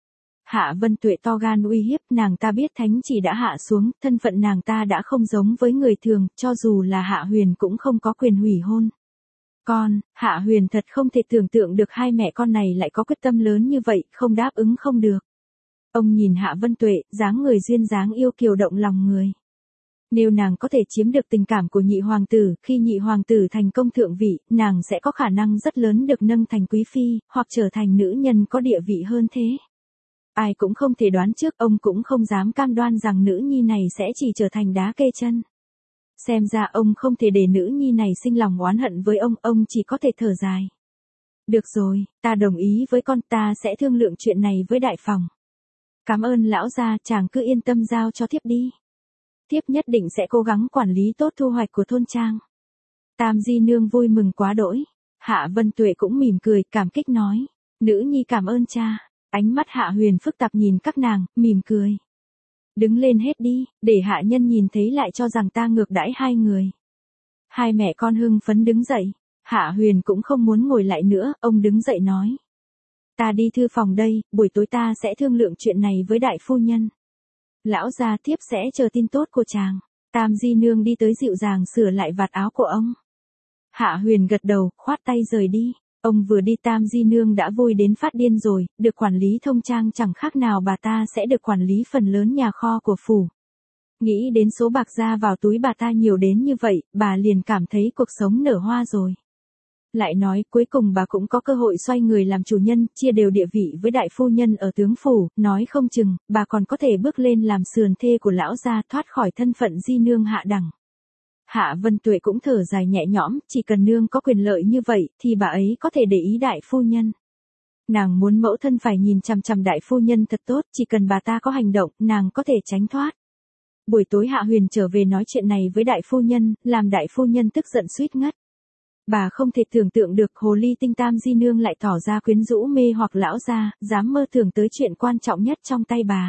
S1: Hạ Vân Tuệ to gan uy hiếp, nàng ta biết thánh chỉ đã hạ xuống, thân phận nàng ta đã không giống với người thường, cho dù là Hạ Huyền cũng không có quyền hủy hôn. Con, Hạ Huyền thật không thể tưởng tượng được hai mẹ con này lại có quyết tâm lớn như vậy, không đáp ứng không được. Ông nhìn Hạ Vân Tuệ, dáng người duyên dáng yêu kiều động lòng người. Nếu nàng có thể chiếm được tình cảm của nhị hoàng tử, khi nhị hoàng tử thành công thượng vị, nàng sẽ có khả năng rất lớn được nâng thành quý phi, hoặc trở thành nữ nhân có địa vị hơn thế. Ai cũng không thể đoán trước, ông cũng không dám cam đoan rằng nữ nhi này sẽ chỉ trở thành đá kê chân. Xem ra ông không thể để nữ nhi này sinh lòng oán hận với ông chỉ có thể thở dài. Được rồi, ta đồng ý với con, ta sẽ thương lượng chuyện này với đại phòng. Cảm ơn lão gia, chàng cứ yên tâm giao cho thiếp đi. Thiếp nhất định sẽ cố gắng quản lý tốt thu hoạch của thôn trang. Tam Di Nương vui mừng quá đỗi. Hạ Vân Tuệ cũng mỉm cười, cảm kích nói. Nữ nhi cảm ơn cha. Ánh mắt Hạ Huyền phức tạp nhìn các nàng, mỉm cười. Đứng lên hết đi, để hạ nhân nhìn thấy lại cho rằng ta ngược đãi hai người. Hai mẹ con hưng phấn đứng dậy. Hạ Huyền cũng không muốn ngồi lại nữa, ông đứng dậy nói. Ta đi thư phòng đây, buổi tối ta sẽ thương lượng chuyện này với đại phu nhân. Lão gia, thiếp sẽ chờ tin tốt của chàng. Tam Di Nương đi tới dịu dàng sửa lại vạt áo của ông. Hạ Huyền gật đầu, khoát tay rời đi. Ông vừa đi Tam Di Nương đã vui đến phát điên rồi, được quản lý thông trang chẳng khác nào bà ta sẽ được quản lý phần lớn nhà kho của phủ. Nghĩ đến số bạc ra vào túi bà ta nhiều đến như vậy, bà liền cảm thấy cuộc sống nở hoa rồi. Lại nói cuối cùng bà cũng có cơ hội xoay người làm chủ nhân, chia đều địa vị với đại phu nhân ở tướng phủ, nói không chừng, bà còn có thể bước lên làm sườn thê của lão gia, thoát khỏi thân phận Di Nương hạ đẳng. Hạ Vân Tuệ cũng thở dài nhẹ nhõm, chỉ cần nương có quyền lợi như vậy, thì bà ấy có thể để ý đại phu nhân. Nàng muốn mẫu thân phải nhìn chằm chằm đại phu nhân thật tốt, chỉ cần bà ta có hành động, nàng có thể tránh thoát. Buổi tối Hạ Huyền trở về nói chuyện này với đại phu nhân, làm đại phu nhân tức giận suýt ngất. Bà không thể tưởng tượng được hồ ly tinh Tam Di Nương lại tỏ ra quyến rũ mê hoặc lão gia, dám mơ tưởng tới chuyện quan trọng nhất trong tay bà.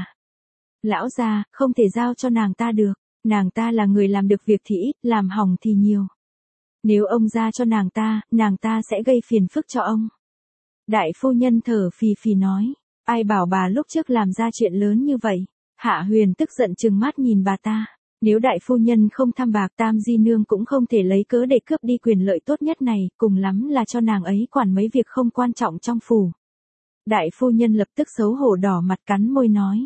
S1: Lão gia, không thể giao cho nàng ta được, nàng ta là người làm được việc thì ít, làm hỏng thì nhiều. Nếu ông ra cho nàng ta sẽ gây phiền phức cho ông. Đại phu nhân thở phì phì nói, ai bảo bà lúc trước làm ra chuyện lớn như vậy. Hạ Huyền tức giận trừng mắt nhìn bà ta. Nếu đại phu nhân không tham bạc, Tam Di Nương cũng không thể lấy cớ để cướp đi quyền lợi tốt nhất này, cùng lắm là cho nàng ấy quản mấy việc không quan trọng trong phủ. Đại phu nhân lập tức xấu hổ đỏ mặt cắn môi nói.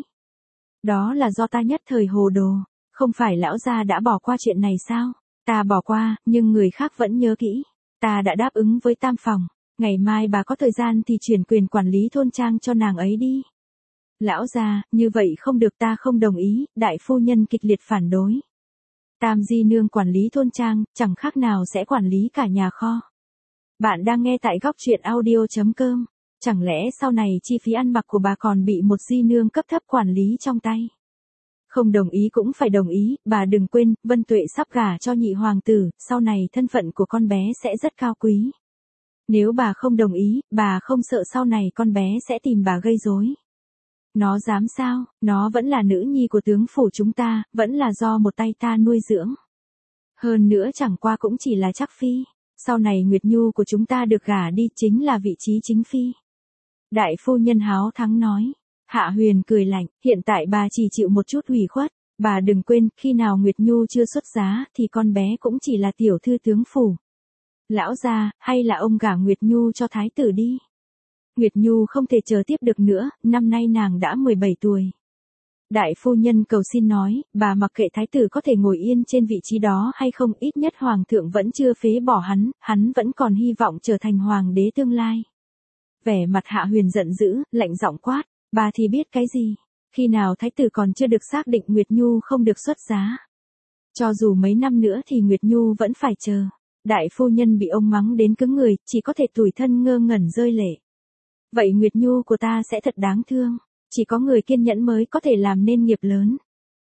S1: Đó là do ta nhất thời hồ đồ, không phải lão gia đã bỏ qua chuyện này sao? Ta bỏ qua, nhưng người khác vẫn nhớ kỹ. Ta đã đáp ứng với Tam phòng, ngày mai bà có thời gian thì chuyển quyền quản lý thôn trang cho nàng ấy đi. Lão gia, như vậy không được, ta không đồng ý, đại phu nhân kịch liệt phản đối. Tam Di Nương quản lý thôn trang, chẳng khác nào sẽ quản lý cả nhà kho. Bạn đang nghe tại góc truyện audio.com. Chẳng lẽ sau này chi phí ăn mặc của bà còn bị một Di Nương cấp thấp quản lý trong tay? Không đồng ý cũng phải đồng ý, bà đừng quên, Vân Tuệ sắp gả cho nhị hoàng tử, sau này thân phận của con bé sẽ rất cao quý. Nếu bà không đồng ý, bà không sợ sau này con bé sẽ tìm bà gây rối. Nó dám sao, nó vẫn là nữ nhi của tướng phủ chúng ta, vẫn là do một tay ta nuôi dưỡng. Hơn nữa chẳng qua cũng chỉ là chắc phi, sau này Nguyệt Nhu của chúng ta được gả đi chính là vị trí chính phi. Đại phu nhân háo thắng nói. Hạ Huyền cười lạnh, hiện tại bà chỉ chịu một chút ủy khuất, bà đừng quên, khi nào Nguyệt Nhu chưa xuất giá, thì con bé cũng chỉ là tiểu thư tướng phủ. Lão gia, hay là ông gả Nguyệt Nhu cho thái tử đi. Nguyệt Nhu không thể chờ tiếp được nữa, năm nay nàng đã 17 tuổi. Đại phu nhân cầu xin nói, bà mặc kệ thái tử có thể ngồi yên trên vị trí đó hay không, ít nhất hoàng thượng vẫn chưa phế bỏ hắn vẫn còn hy vọng trở thành hoàng đế tương lai. Vẻ mặt Hạ Huyền giận dữ, lạnh giọng quát, bà thì biết cái gì? Khi nào thái tử còn chưa được xác định Nguyệt Nhu không được xuất giá. Cho dù mấy năm nữa thì Nguyệt Nhu vẫn phải chờ. Đại phu nhân bị ông mắng đến cứng người, chỉ có thể tủi thân ngơ ngẩn rơi lệ. Vậy Nguyệt Nhu của ta sẽ thật đáng thương. Chỉ có người kiên nhẫn mới có thể làm nên nghiệp lớn.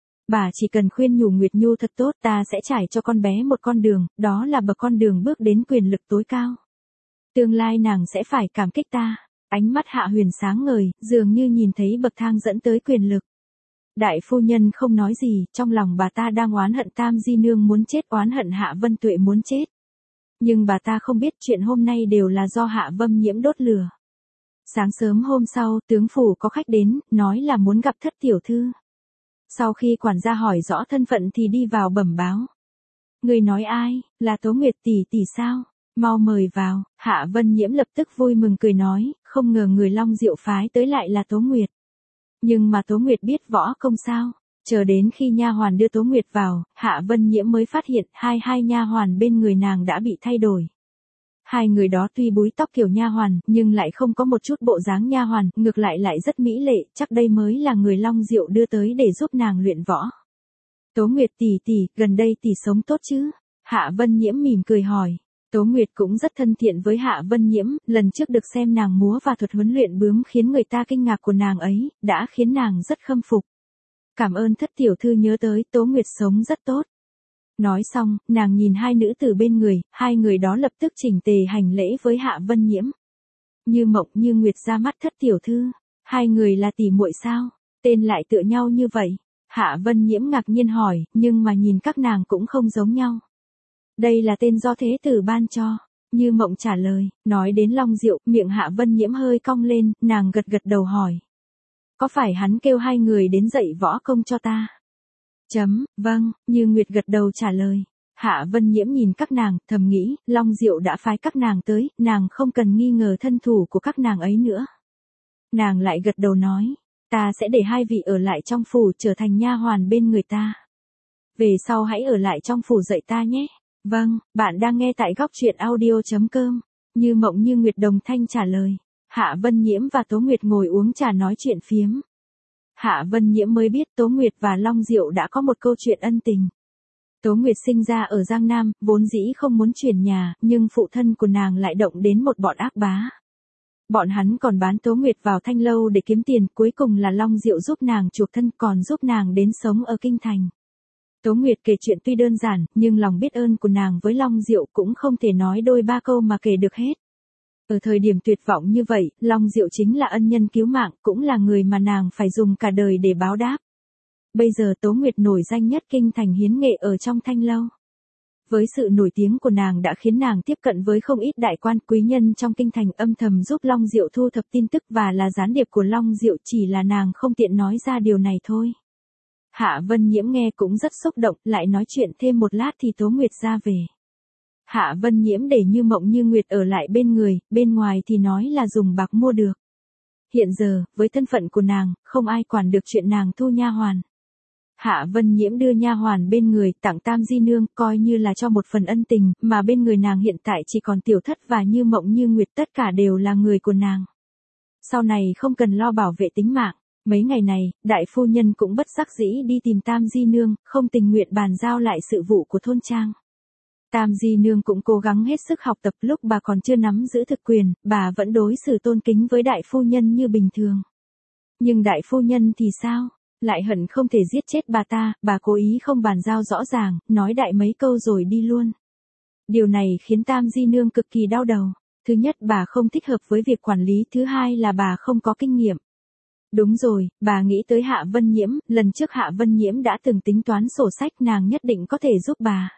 S1: Bà chỉ cần khuyên nhủ Nguyệt Nhu thật tốt, ta sẽ trải cho con bé một con đường, đó là bậc con đường bước đến quyền lực tối cao. Tương lai nàng sẽ phải cảm kích ta. Ánh mắt Hạ Huyền sáng ngời, dường như nhìn thấy bậc thang dẫn tới quyền lực. Đại phu nhân không nói gì, trong lòng bà ta đang oán hận Tam Di Nương muốn chết, oán hận Hạ Vân Tuệ muốn chết. Nhưng bà ta không biết chuyện hôm nay đều là do Hạ Vân Nhiễm đốt lửa. Sáng sớm hôm sau, tướng phủ có khách đến, nói là muốn gặp thất tiểu thư. Sau khi quản gia hỏi rõ thân phận thì đi vào bẩm báo. Người nói ai, là Tố Nguyệt tỷ tỷ sao? Mau mời vào. Hạ Vân Nhiễm lập tức vui mừng cười nói, không ngờ người Long Diệu phái tới lại là Tố Nguyệt. Nhưng mà Tố Nguyệt biết võ công sao? Chờ đến khi nha hoàn đưa Tố Nguyệt vào, Hạ Vân Nhiễm mới phát hiện hai nha hoàn bên người nàng đã bị thay đổi. Hai người đó tuy búi tóc kiểu nha hoàn, nhưng lại không có một chút bộ dáng nha hoàn, ngược lại rất mỹ lệ, chắc đây mới là người Long Diệu đưa tới để giúp nàng luyện võ. Tố Nguyệt tỷ tỷ, gần đây tỷ sống tốt chứ? Hạ Vân Nhiễm mỉm cười hỏi. Tố Nguyệt cũng rất thân thiện với Hạ Vân Nhiễm, lần trước được xem nàng múa và thuật huấn luyện bướm khiến người ta kinh ngạc của nàng ấy, đã khiến nàng rất khâm phục. Cảm ơn thất tiểu thư nhớ tới, Tố Nguyệt sống rất tốt. Nói xong, nàng nhìn hai nữ tử bên người, hai người đó lập tức chỉnh tề hành lễ với Hạ Vân Nhiễm. Như Mộng Như Nguyệt ra mắt thất tiểu thư, hai người là tỷ muội sao? Tên lại tựa nhau như vậy. Hạ Vân Nhiễm ngạc nhiên hỏi, nhưng mà nhìn các nàng cũng không giống nhau. Đây là tên do thế tử ban cho. Như Mộng trả lời, nói đến Long Diệu, miệng Hạ Vân Nhiễm hơi cong lên, nàng gật đầu hỏi. Có phải hắn kêu hai người đến dạy võ công cho ta? Vâng, Như Nguyệt gật đầu trả lời. Hạ Vân Nhiễm nhìn các nàng, thầm nghĩ, Long Diệu đã phái các nàng tới, nàng không cần nghi ngờ thân thủ của các nàng ấy nữa. Nàng lại gật đầu nói, ta sẽ để hai vị ở lại trong phủ trở thành nha hoàn bên người ta. Về sau hãy ở lại trong phủ dạy ta nhé. Vâng, bạn đang nghe tại góc truyện audio.com. Như Mộng Như Nguyệt đồng thanh trả lời. Hạ Vân Nhiễm và Tố Nguyệt ngồi uống trà nói chuyện phiếm. Hạ Vân Nhiễm mới biết Tố Nguyệt và Long Diệu đã có một câu chuyện ân tình. Tố Nguyệt sinh ra ở Giang Nam, vốn dĩ không muốn chuyển nhà, nhưng phụ thân của nàng lại động đến một bọn ác bá. Bọn hắn còn bán Tố Nguyệt vào Thanh Lâu để kiếm tiền, cuối cùng là Long Diệu giúp nàng chuộc thân còn giúp nàng đến sống ở Kinh Thành. Tố Nguyệt kể chuyện tuy đơn giản, nhưng lòng biết ơn của nàng với Long Diệu cũng không thể nói đôi ba câu mà kể được hết. Ở thời điểm tuyệt vọng như vậy, Long Diệu chính là ân nhân cứu mạng, cũng là người mà nàng phải dùng cả đời để báo đáp. Bây giờ Tố Nguyệt nổi danh nhất kinh thành hiến nghệ ở trong Thanh Lâu. Với sự nổi tiếng của nàng đã khiến nàng tiếp cận với không ít đại quan quý nhân trong kinh thành, âm thầm giúp Long Diệu thu thập tin tức và là gián điệp của Long Diệu, chỉ là nàng không tiện nói ra điều này thôi. Hạ Vân Nhiễm nghe cũng rất xúc động, lại nói chuyện thêm một lát thì Tố Nguyệt ra về. Hạ Vân Nhiễm để Như Mộng Như Nguyệt ở lại bên người, bên ngoài thì nói là dùng bạc mua được. Hiện giờ, với thân phận của nàng, không ai quản được chuyện nàng thu nha hoàn. Hạ Vân Nhiễm đưa nha hoàn bên người, tặng Tam Di Nương, coi như là cho một phần ân tình, mà bên người nàng hiện tại chỉ còn Tiểu Thất và Như Mộng Như Nguyệt, tất cả đều là người của nàng. Sau này không cần lo bảo vệ tính mạng. Mấy ngày này, đại phu nhân cũng bất đắc dĩ đi tìm Tam Di Nương, không tình nguyện bàn giao lại sự vụ của thôn trang. Tam Di Nương cũng cố gắng hết sức học tập, lúc bà còn chưa nắm giữ thực quyền, bà vẫn đối xử tôn kính với đại phu nhân như bình thường. Nhưng đại phu nhân thì sao? Lại hận không thể giết chết bà cố ý không bàn giao rõ ràng, nói đại mấy câu rồi đi luôn. Điều này khiến Tam Di Nương cực kỳ đau đầu. Thứ nhất, bà không thích hợp với việc quản lý, thứ hai là bà không có kinh nghiệm. Đúng rồi, bà nghĩ tới Hạ Vân Nhiễm, lần trước Hạ Vân Nhiễm đã từng tính toán sổ sách, nàng nhất định có thể giúp bà.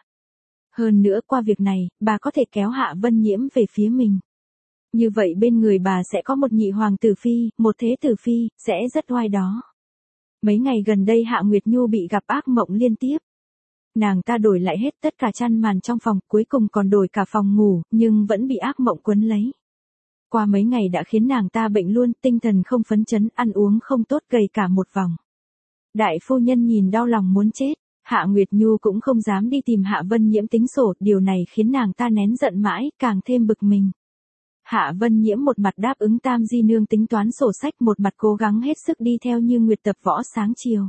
S1: Hơn nữa qua việc này, bà có thể kéo Hạ Vân Nhiễm về phía mình. Như vậy bên người bà sẽ có một nhị hoàng tử phi, một thế tử phi, sẽ rất oai đó. Mấy ngày gần đây Hạ Nguyệt Nhu bị gặp ác mộng liên tiếp. Nàng ta đổi lại hết tất cả chăn màn trong phòng, cuối cùng còn đổi cả phòng ngủ, nhưng vẫn bị ác mộng quấn lấy. Qua mấy ngày đã khiến nàng ta bệnh luôn, tinh thần không phấn chấn, ăn uống không tốt, gầy cả một vòng. Đại phu nhân nhìn đau lòng muốn chết. Hạ Nguyệt Nhu cũng không dám đi tìm Hạ Vân Nhiễm tính sổ, điều này khiến nàng ta nén giận mãi, càng thêm bực mình. Hạ Vân Nhiễm một mặt đáp ứng Tam Di Nương tính toán sổ sách, một mặt cố gắng hết sức đi theo Như Nguyệt tập võ sáng chiều.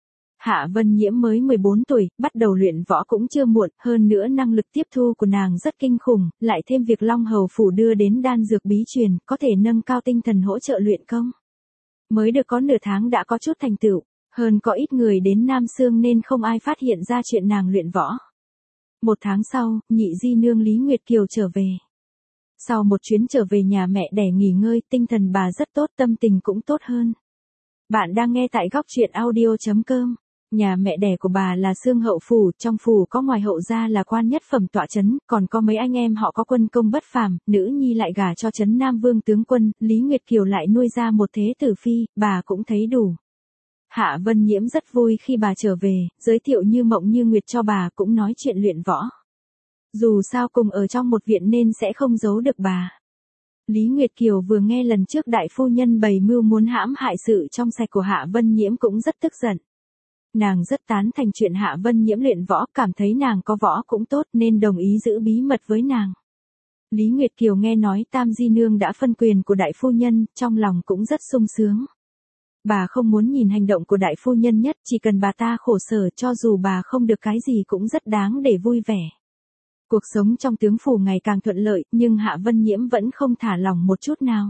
S1: Hạ Vân Nhiễm mới 14 tuổi, bắt đầu luyện võ cũng chưa muộn, hơn nữa năng lực tiếp thu của nàng rất kinh khủng, lại thêm việc Long Hầu Phủ đưa đến đan dược bí truyền, có thể nâng cao tinh thần hỗ trợ luyện công. Mới được có nửa tháng đã có chút thành tựu, hơn có ít người đến Nam Xương nên không ai phát hiện ra chuyện nàng luyện võ. Một tháng sau, nhị di nương Lý Nguyệt Kiều trở về. Sau một chuyến trở về nhà mẹ đẻ nghỉ ngơi, tinh thần bà rất tốt, tâm tình cũng tốt hơn. Bạn đang nghe tại góc truyện audio.com. Nhà mẹ đẻ của bà là Xương Hậu Phủ, trong phủ có ngoài hậu gia là quan nhất phẩm tọa chấn, còn có mấy anh em họ có quân công bất phàm, nữ nhi lại gả cho Trấn Nam Vương tướng quân, Lý Nguyệt Kiều lại nuôi ra một thế tử phi, bà cũng thấy đủ. Hạ Vân Nhiễm rất vui khi bà trở về, giới thiệu Như Mộng Như Nguyệt cho bà, cũng nói chuyện luyện võ. Dù sao cùng ở trong một viện nên sẽ không giấu được bà. Lý Nguyệt Kiều vừa nghe lần trước đại phu nhân bày mưu muốn hãm hại sự trong sạch của Hạ Vân Nhiễm cũng rất tức giận. Nàng rất tán thành chuyện Hạ Vân Nhiễm luyện võ, cảm thấy nàng có võ cũng tốt nên đồng ý giữ bí mật với nàng. Lý Nguyệt Kiều nghe nói Tam Di Nương đã phân quyền của đại phu nhân, trong lòng cũng rất sung sướng. Bà không muốn nhìn hành động của đại phu nhân nhất, chỉ cần bà ta khổ sở, cho dù bà không được cái gì cũng rất đáng để vui vẻ. Cuộc sống trong tướng phủ ngày càng thuận lợi, nhưng Hạ Vân Nhiễm vẫn không thả lỏng một chút nào.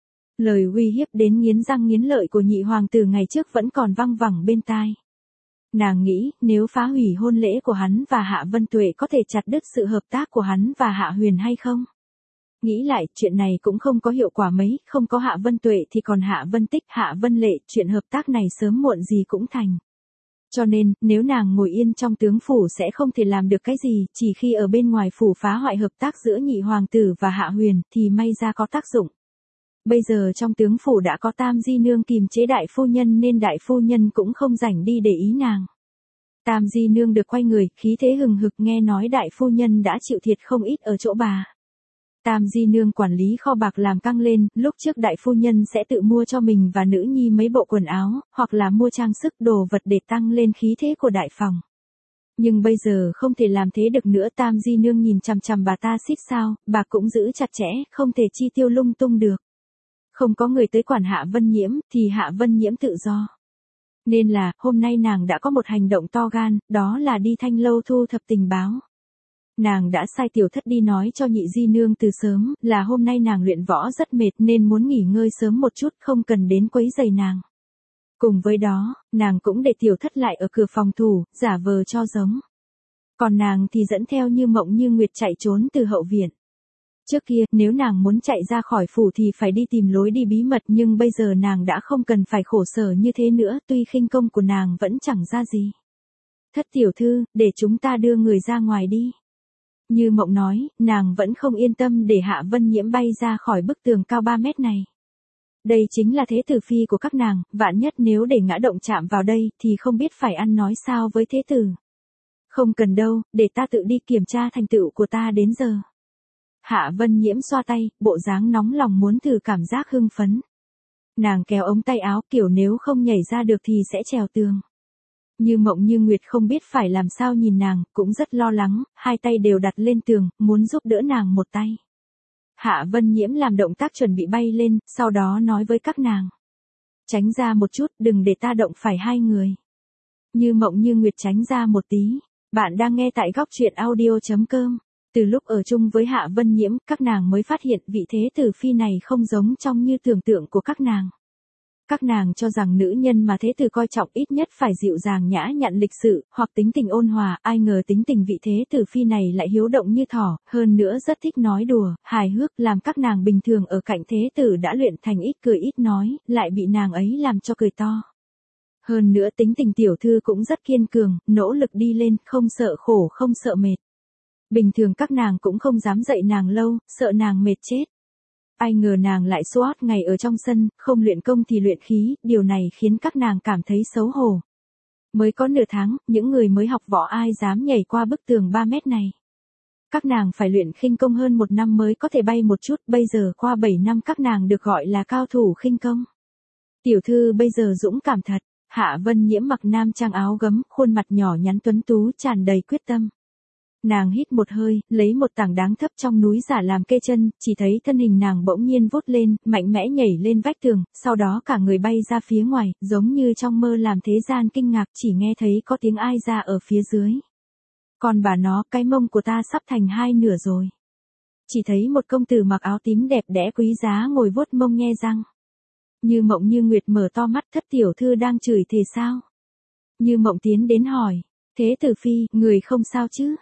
S1: Lời uy hiếp đến nghiến răng nghiến lợi của nhị hoàng tử ngày trước vẫn còn văng vẳng bên tai. Nàng nghĩ, nếu phá hủy hôn lễ của hắn và Hạ Vân Tuệ có thể chặt đứt sự hợp tác của hắn và Hạ Huyền hay không? Nghĩ lại, chuyện này cũng không có hiệu quả mấy, không có Hạ Vân Tuệ thì còn Hạ Vân Tích, Hạ Vân Lệ, chuyện hợp tác này sớm muộn gì cũng thành. Cho nên, nếu nàng ngồi yên trong tướng phủ sẽ không thể làm được cái gì, chỉ khi ở bên ngoài phủ phá hoại hợp tác giữa nhị hoàng tử và Hạ Huyền, thì may ra có tác dụng. Bây giờ trong tướng phủ đã có Tam Di Nương kìm chế đại phu nhân nên đại phu nhân cũng không rảnh đi để ý nàng. Tam Di Nương được quay người, khí thế hừng hực, nghe nói đại phu nhân đã chịu thiệt không ít ở chỗ bà. Tam Di Nương quản lý kho bạc làm căng lên, lúc trước đại phu nhân sẽ tự mua cho mình và nữ nhi mấy bộ quần áo, hoặc là mua trang sức đồ vật để tăng lên khí thế của đại phòng. Nhưng bây giờ không thể làm thế được nữa, Tam Di Nương nhìn chằm chằm bà ta xít sao, bà cũng giữ chặt chẽ, không thể chi tiêu lung tung được. Không có người tới quản Hạ Vân Nhiễm, thì Hạ Vân Nhiễm tự do. Nên là, hôm nay nàng đã có một hành động to gan, đó là đi Thanh Lâu thu thập tình báo. Nàng đã sai tiểu thất đi nói cho nhị di nương từ sớm, là hôm nay nàng luyện võ rất mệt nên muốn nghỉ ngơi sớm một chút, không cần đến quấy rầy nàng. Cùng với đó, nàng cũng để tiểu thất lại ở cửa phòng thủ, giả vờ cho giống. Còn nàng thì dẫn theo Như Mộng Như Nguyệt chạy trốn từ hậu viện. Trước kia, nếu nàng muốn chạy ra khỏi phủ thì phải đi tìm lối đi bí mật, nhưng bây giờ nàng đã không cần phải khổ sở như thế nữa, tuy khinh công của nàng vẫn chẳng ra gì. Thất tiểu thư, để chúng ta đưa người ra ngoài đi. Như Mộng nói, nàng vẫn không yên tâm để Hạ Vân Nhiễm bay ra khỏi bức tường cao 3 mét này. Đây chính là thế tử phi của các nàng, vạn nhất nếu để ngã động chạm vào đây thì không biết phải ăn nói sao với thế tử. Không cần đâu, để ta tự đi kiểm tra thành tựu của ta đến giờ. Hạ Vân Nhiễm xoa tay, bộ dáng nóng lòng muốn thử cảm giác hưng phấn. Nàng kéo ống tay áo, kiểu nếu không nhảy ra được thì sẽ trèo tường. Như Mộng Như Nguyệt không biết phải làm sao nhìn nàng, cũng rất lo lắng, hai tay đều đặt lên tường, muốn giúp đỡ nàng một tay. Hạ Vân Nhiễm làm động tác chuẩn bị bay lên, sau đó nói với các nàng. Tránh ra một chút, đừng để ta động phải hai người. Như Mộng Như Nguyệt tránh ra một tí. Bạn đang nghe tại góc truyện audio.com. Từ lúc ở chung với Hạ Vân Nhiễm, các nàng mới phát hiện vị thế tử phi này không giống trong như tưởng tượng của các nàng. Các nàng cho rằng nữ nhân mà thế tử coi trọng ít nhất phải dịu dàng nhã nhặn lịch sự, hoặc tính tình ôn hòa, ai ngờ tính tình vị thế tử phi này lại hiếu động như thỏ, hơn nữa rất thích nói đùa, hài hước, làm các nàng bình thường ở cạnh thế tử đã luyện thành ít cười ít nói, lại bị nàng ấy làm cho cười to. Hơn nữa tính tình tiểu thư cũng rất kiên cường, nỗ lực đi lên, không sợ khổ không sợ mệt. Bình thường các nàng cũng không dám dạy nàng lâu, sợ nàng mệt chết. Ai ngờ nàng lại suốt ngày ở trong sân, không luyện công thì luyện khí, điều này khiến các nàng cảm thấy xấu hổ. Mới có nửa tháng, những người mới học võ ai dám nhảy qua bức tường 3 mét này. Các nàng phải luyện khinh công hơn 1 năm mới có thể bay một chút, bây giờ qua 7 năm các nàng được gọi là cao thủ khinh công. Tiểu thư bây giờ dũng cảm thật. Hạ Vân Nhiễm mặc nam trang áo gấm, khuôn mặt nhỏ nhắn tuấn tú tràn đầy quyết tâm. Nàng hít một hơi, lấy một tảng đá thấp trong núi giả làm kê chân, chỉ thấy thân hình nàng bỗng nhiên vút lên, mạnh mẽ nhảy lên vách tường, sau đó cả người bay ra phía ngoài, giống như trong mơ làm thế gian kinh ngạc, chỉ nghe thấy có tiếng ai ra ở phía dưới. Còn bà nó, cái mông của ta sắp thành hai nửa rồi. Chỉ thấy một công tử mặc áo tím đẹp đẽ quý giá ngồi vuốt mông nhe răng. Như Mộng Như Nguyệt mở to mắt, thất tiểu thư đang chửi thề sao? Như Mộng tiến đến hỏi, Thế tử phi, người không sao chứ?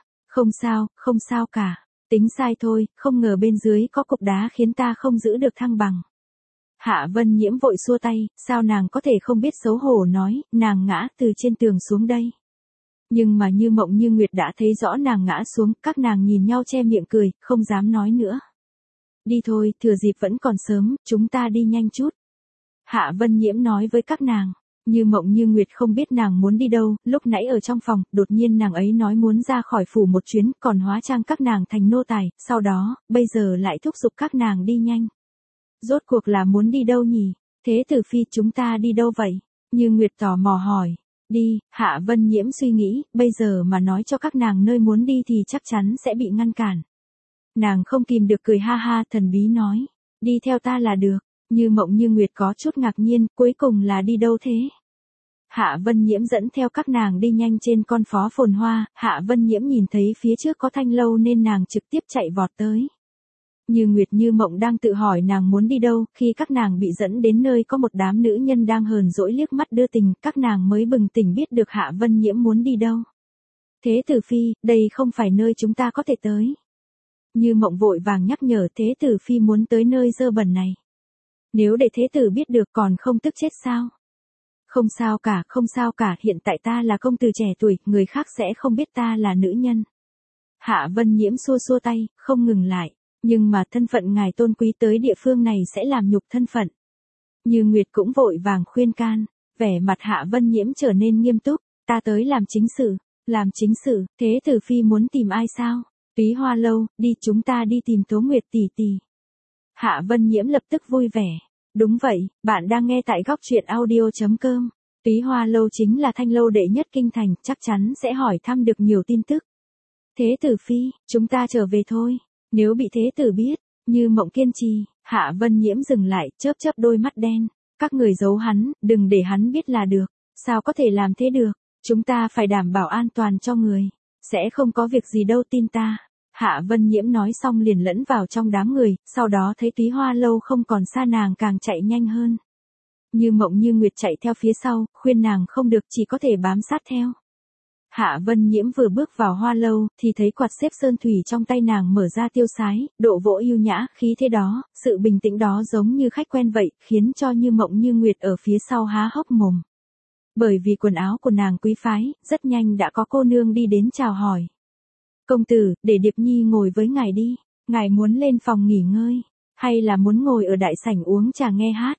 S1: Không sao cả. Tính sai thôi, không ngờ bên dưới có cục đá khiến ta không giữ được thăng bằng. Hạ Vân Nhiễm vội xua tay, sao nàng có thể không biết xấu hổ nói, nàng ngã từ trên tường xuống đây. Nhưng mà Như Mộng Như Nguyệt đã thấy rõ nàng ngã xuống, các nàng nhìn nhau che miệng cười, không dám nói nữa. Đi thôi, thừa dịp vẫn còn sớm, chúng ta đi nhanh chút. Hạ Vân Nhiễm nói với các nàng. Như Mộng Như Nguyệt không biết nàng muốn đi đâu, lúc nãy ở trong phòng, đột nhiên nàng ấy nói muốn ra khỏi phủ một chuyến, còn hóa trang các nàng thành nô tài, sau đó, bây giờ lại thúc giục các nàng đi nhanh. Rốt cuộc là muốn đi đâu nhỉ? Thế tử phi, chúng ta đi đâu vậy? Như Nguyệt tò mò hỏi. Đi, Hạ Vân Nhiễm suy nghĩ, bây giờ mà nói cho các nàng nơi muốn đi thì chắc chắn sẽ bị ngăn cản. Nàng không kìm được cười ha ha, thần bí nói. Đi theo ta là được. Như Mộng Như Nguyệt có chút ngạc nhiên, cuối cùng là đi đâu thế? Hạ Vân Nhiễm dẫn theo các nàng đi nhanh trên con phố phồn hoa, Hạ Vân Nhiễm nhìn thấy phía trước có thanh lâu nên nàng trực tiếp chạy vọt tới. Như Nguyệt Như Mộng đang tự hỏi nàng muốn đi đâu, khi các nàng bị dẫn đến nơi có một đám nữ nhân đang hờn dỗi liếc mắt đưa tình, các nàng mới bừng tỉnh biết được Hạ Vân Nhiễm muốn đi đâu. Thế tử phi, đây không phải nơi chúng ta có thể tới. Như Mộng vội vàng nhắc nhở Thế tử phi muốn tới nơi dơ bẩn này. Nếu để thế tử biết được còn không tức chết sao? Không sao cả, hiện tại ta là công tử trẻ tuổi, người khác sẽ không biết ta là nữ nhân. Hạ Vân Nhiễm xua xua tay, không ngừng lại, nhưng mà thân phận ngài tôn quý tới địa phương này sẽ làm nhục thân phận. Như Nguyệt cũng vội vàng khuyên can, vẻ mặt Hạ Vân Nhiễm trở nên nghiêm túc, ta tới làm chính sự, thế tử phi muốn tìm ai sao? Túy Hoa lâu, đi chúng ta đi tìm Tố Nguyệt tỷ tỷ. Hạ Vân Nhiễm lập tức vui vẻ. Đúng vậy, bạn đang nghe tại góc truyện audio.com. Túy Hoa lâu chính là thanh lâu đệ nhất kinh thành, chắc chắn sẽ hỏi thăm được nhiều tin tức. Thế tử phi, chúng ta trở về thôi. Nếu bị thế tử biết, Như Mộng kiên trì, Hạ Vân Nhiễm dừng lại, chớp chớp đôi mắt đen. Các người giấu hắn, đừng để hắn biết là được. Sao có thể làm thế được? Chúng ta phải đảm bảo an toàn cho người. Sẽ không có việc gì đâu, tin ta. Hạ Vân Nhiễm nói xong liền lẫn vào trong đám người, sau đó thấy Túy Hoa lâu không còn xa nàng càng chạy nhanh hơn. Như Mộng Như Nguyệt chạy theo phía sau, khuyên nàng không được, chỉ có thể bám sát theo. Hạ Vân Nhiễm vừa bước vào Hoa lâu, thì thấy quạt xếp sơn thủy trong tay nàng mở ra tiêu sái, độ vỗ yêu nhã, khí thế đó, sự bình tĩnh đó giống như khách quen vậy, khiến cho Như Mộng Như Nguyệt ở phía sau há hốc mồm. Bởi vì quần áo của nàng quý phái, rất nhanh đã có cô nương đi đến chào hỏi. Công tử, để Điệp Nhi ngồi với ngài đi, ngài muốn lên phòng nghỉ ngơi, hay là muốn ngồi ở đại sảnh uống trà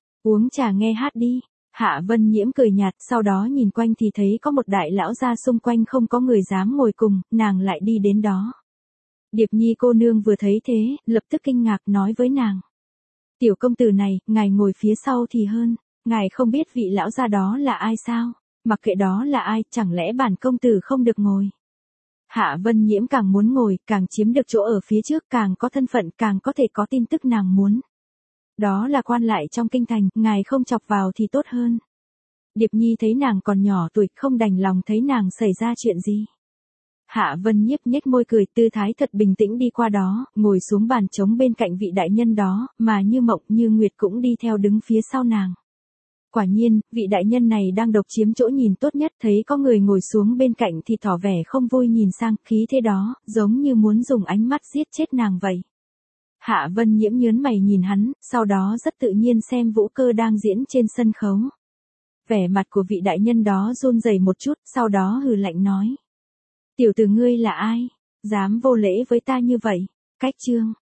S1: nghe hát đi. Hạ Vân Nhiễm cười nhạt, sau đó nhìn quanh thì thấy có một đại lão gia xung quanh không có người dám ngồi cùng, nàng lại đi đến đó. Điệp Nhi cô nương vừa thấy thế, lập tức kinh ngạc nói với nàng. Tiểu công tử này, ngài ngồi phía sau thì hơn, ngài không biết vị lão gia đó là ai sao? Mặc kệ đó là ai, chẳng lẽ bản công tử không được ngồi? Hạ Vân Nhiễm càng muốn ngồi, càng chiếm được chỗ ở phía trước, càng có thân phận, càng có thể có tin tức nàng muốn. Đó là quan lại trong kinh thành, ngài không chọc vào thì tốt hơn. Điệp Nhi thấy nàng còn nhỏ tuổi, không đành lòng thấy nàng xảy ra chuyện gì. Hạ Vân Nhiếp nhếch môi cười, tư thái thật bình tĩnh đi qua đó, ngồi xuống bàn trống bên cạnh vị đại nhân đó, mà Như Mộng Như Nguyệt cũng đi theo đứng phía sau nàng. Quả nhiên, vị đại nhân này đang độc chiếm chỗ nhìn tốt nhất, thấy có người ngồi xuống bên cạnh thì tỏ vẻ không vui nhìn sang, khí thế đó, giống như muốn dùng ánh mắt giết chết nàng vậy. Hạ Vân Nhiễm nhớn mày nhìn hắn, sau đó rất tự nhiên xem vũ cơ đang diễn trên sân khấu. Vẻ mặt của vị đại nhân đó run rẩy một chút, sau đó hừ lạnh nói. Tiểu tử ngươi là ai? Dám vô lễ với ta như vậy? Cách chương.